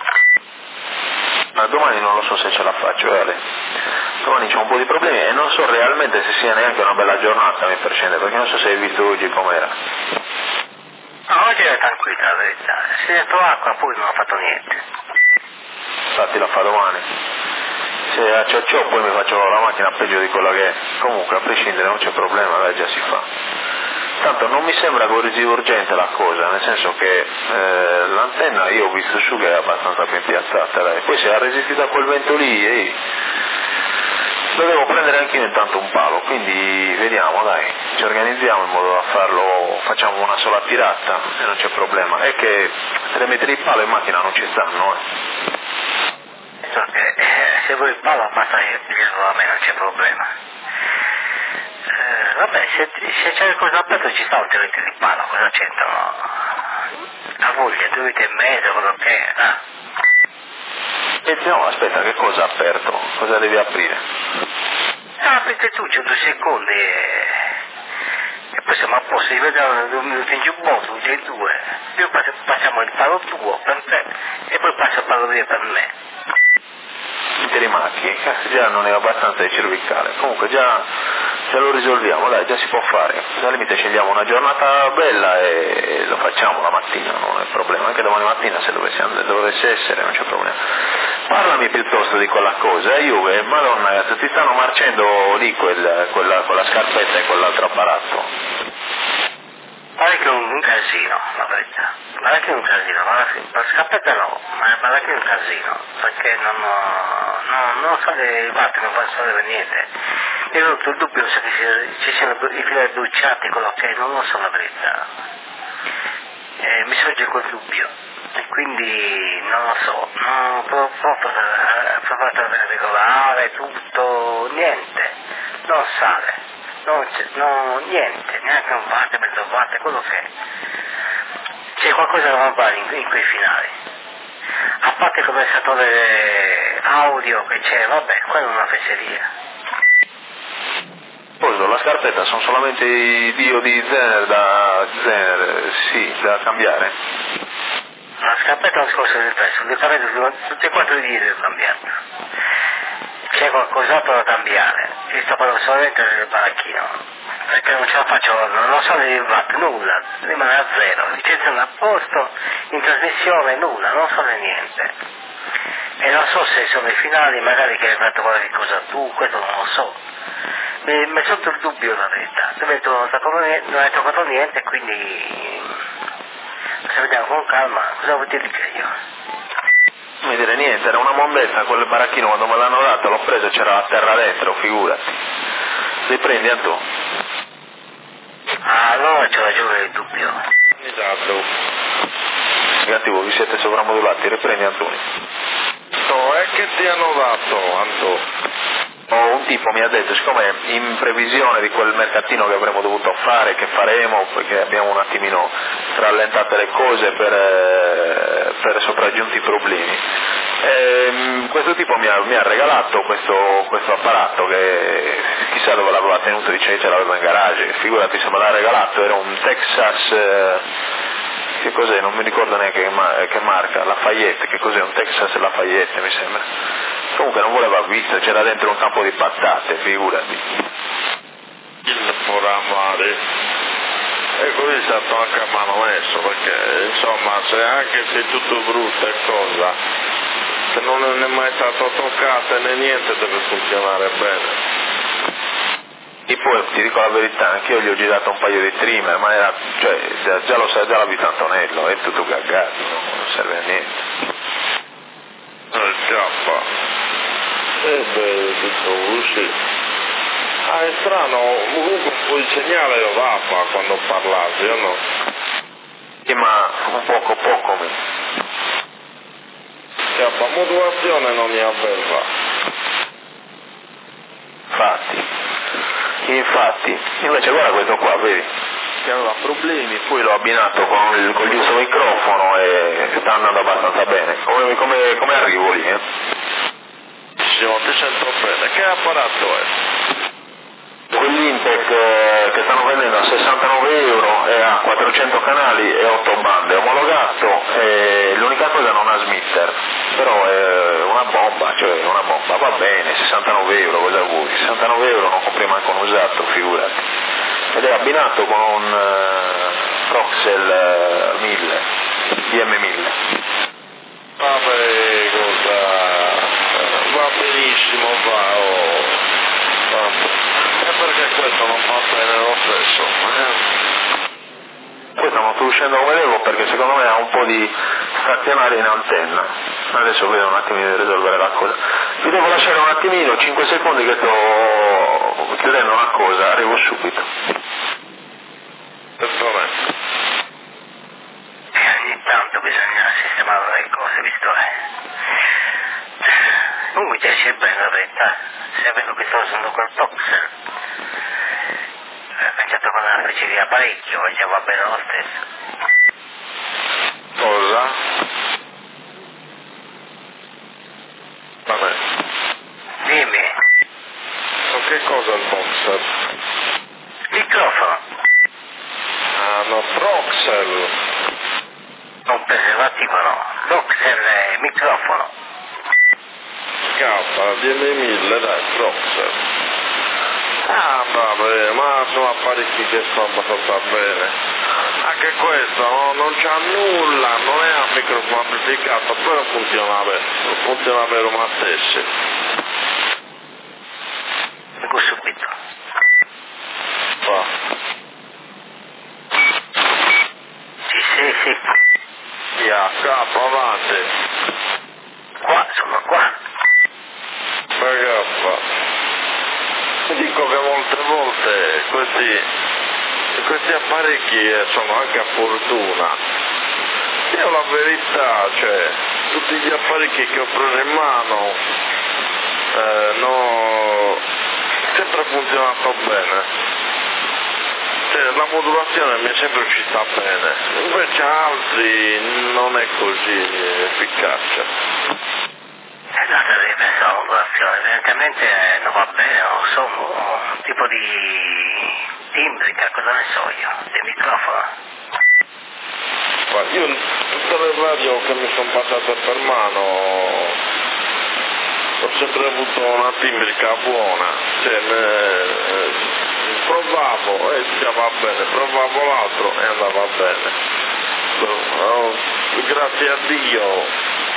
Ma domani non lo so se ce la faccio, Ale. Domani c'è un po' di problemi e non so realmente se sia neanche una bella giornata per scendere, perché non so se hai visto oggi com'era. No, oggi è tranquilla la verità, si è detto acqua poi non ha fatto niente. Infatti la fa domani. Se a ciò poi mi faccio la macchina peggio di quella che è. Comunque a prescindere non c'è problema, dai, già si fa. Tanto non mi sembra così urgente la cosa, nel senso che l'antenna io ho visto su che è abbastanza ben piazzata, dai. Poi se ha resistito a quel vento lì, dovevo prendere anche io intanto un palo, quindi vediamo, dai, ci organizziamo in modo da farlo, facciamo una sola tirata e non c'è problema. È che 3 metri di palo in macchina non ci stanno, Se vuoi il palo basta dirlo a me, non c'è problema. Vabbè, se c'è il coso aperto ci sta un 3 metri di palo, cosa c'entrano? La voglia, 2 metri e mezzo, quello che è, E no, aspetta, che cosa ha aperto? Cosa devi aprire? Aprite tu, c'è 2 secondi e poi siamo a posto, ci vediamo 2 minuti in giubbotto, c'è 2. Io passiamo il palo tuo per te e poi passo il palo mio per me. mettere i macchi, già non è abbastanza di cervicale, comunque già lo risolviamo, dai, già si può fare, al limite scegliamo una giornata bella e lo facciamo la mattina, non è problema, anche domani mattina se dovesse essere non c'è problema. Parlami piuttosto di quella cosa, Juve, madonna, ti stanno marcendo lì quella scarpetta e quell'altro apparato. Pare che è un casino, la verità. Pare che è un casino, la scarpetta no, ma pare che è un casino, perché non fa le parti, non fa sapere niente. Io ho tutto il dubbio se ci siano i fili bruciati, quello che non lo so la verità. Mi sorge quel dubbio, e quindi non lo so, provato a regolare tutto, niente, non sale. Niente, neanche un parte, mezzo parte, quello che è. C'è qualcosa da fare in quei finali. A parte il conversatore audio che c'è, vabbè, quella è una fesseria. Poi la scarpetta sono solamente i dio di Zener da cambiare. La scarpetta è un discorso del pezzo, tutti e 4 i diti devo cambiare. C'è qualcos'altro da cambiare, io sto parlando solamente del baracchino, perché non ce la faccio, non so di watt, nulla, rimane a zero, licenzione a posto, in trasmissione, nulla, non so di niente. E non so se sono i finali, magari che hai fatto qualche cosa tu, questo non lo so. Mi è sotto il dubbio la verità, non hai toccato niente, quindi se vediamo con calma, cosa vuol dire che io? Non mi dire niente, era una bombetta, quel baracchino quando me l'hanno dato l'ho preso, c'era la terra dentro, figurati. Riprendi a tu. Ah, allora c'ho ragione il dubbio. Esatto. Negativo, vi siete sovramodulati, riprendi Antonio. No, è che ti hanno dato, Antonio. Un tipo mi ha detto, siccome in previsione di quel mercatino che avremmo dovuto fare, che faremo, perché abbiamo un attimino rallentate le cose per sopraggiunti problemi, questo tipo mi ha regalato questo apparato che chissà dove l'aveva tenuto, dice ce l'aveva in garage, figurati se me l'ha regalato, era un Texas, che cos'è, non mi ricordo neanche che marca, Lafayette, che cos'è un Texas Lafayette mi sembra. Comunque non voleva visto, c'era dentro un campo di patate, figurati. Il programmare. E così è stato anche a mano messo, perché insomma se anche se è tutto brutto e cosa, se non è mai stato toccato né niente deve funzionare bene. E poi ti dico la verità, anche io gli ho girato un paio di trimmer, ma era, cioè, già l'ha visto Antonello, è tutto gaggato, non serve a niente. Scappa. Tutto così. Ah, è strano, comunque un po' di segnale lo dava quando parlavi, o no? Sì, ma un poco mi. Scappa, modulazione non ne aveva. Infatti, invece guarda questo qua, vedi, che aveva problemi, poi l'ho abbinato con il giusto microfono e sta andando abbastanza bene. Come arrivo lì, Ti sento bene, che apparato è? Quell'Intec che stanno vendendo a 69 euro e ha 400 canali e 8 bande, omologato, e l'unica cosa non ha smitter, però è una bomba, va bene, 69 euro, cosa vuoi? 69 euro non compri manco un usato, figurati. Ed è abbinato con un Proxel 1000, DM1000. Vabbè, va benissimo, è perché questo non va bene lo stesso. Questo non sto uscendo come devo perché secondo me ha un po' di stazionaria in antenna. Adesso vedo un attimino di risolvere la cosa. Vi devo lasciare un attimino, 5 secondi che sto chiudendo una cosa, arrivo subito. Ogni tanto bisogna sistemare le cose, visto Comunque ti esce bene la verità, se avevo che sto usando quel Proxel, pensato con una specie di apparecchio, già va bene lo stesso. Cosa? Vabbè. Dimmi. So che cosa il Proxel? Microfono. Ah, no, Proxel. Non preservativo no, Proxel è microfono. AK, DM1000, dai, Proxer. Ah vabbè, ma sono apparecchi che sto abbastanza bene. Anche questo non c'ha nulla, non è un microfono amplificato, però funziona per una stessa. Ecco subito. Va. Sì. Via, capo, avanti. Qua, sono qua. Ragazza. Dico che molte volte questi apparecchi sono anche a fortuna. Io la verità, cioè, tutti gli apparecchi che ho preso in mano sempre funzionato bene. Cioè, la modulazione mi è sempre uscita bene, invece altri non è così efficace. Esatto, devi pensare alla modulazione, evidentemente non va bene, non so, un tipo di timbrica, cosa ne so io, del microfono. Guarda, io tutte le radio che mi sono passate per mano ho sempre avuto una timbrica buona, cioè provavo e va bene, provavo l'altro e andava bene. Grazie a Dio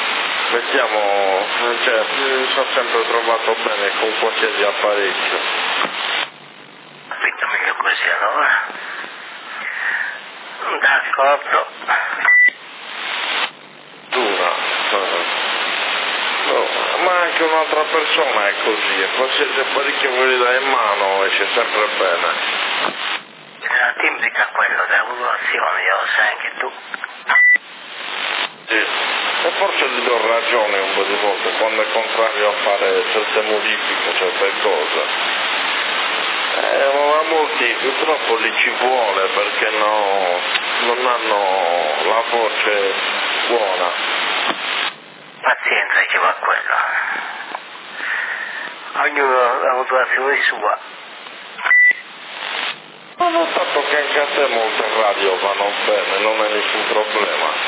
mi sono sempre trovato bene con qualsiasi apparecchio. Capito, meglio così allora. D'accordo. Ma anche un'altra persona è così, e qualsiasi apparecchio che gli dai in mano esce sempre bene. La timbrica quello della modulazione, lo sai anche tu. Sì, e forse gli do ragione un po' di volte quando è contrario a fare certe modifiche, certe cose. Ma molti purtroppo li ci vuole perché non hanno la voce buona. Pazienza ci va quello. Ognuno ha la modulazione sua. Ho notato che anche a te molte radio vanno bene, non è nessun problema.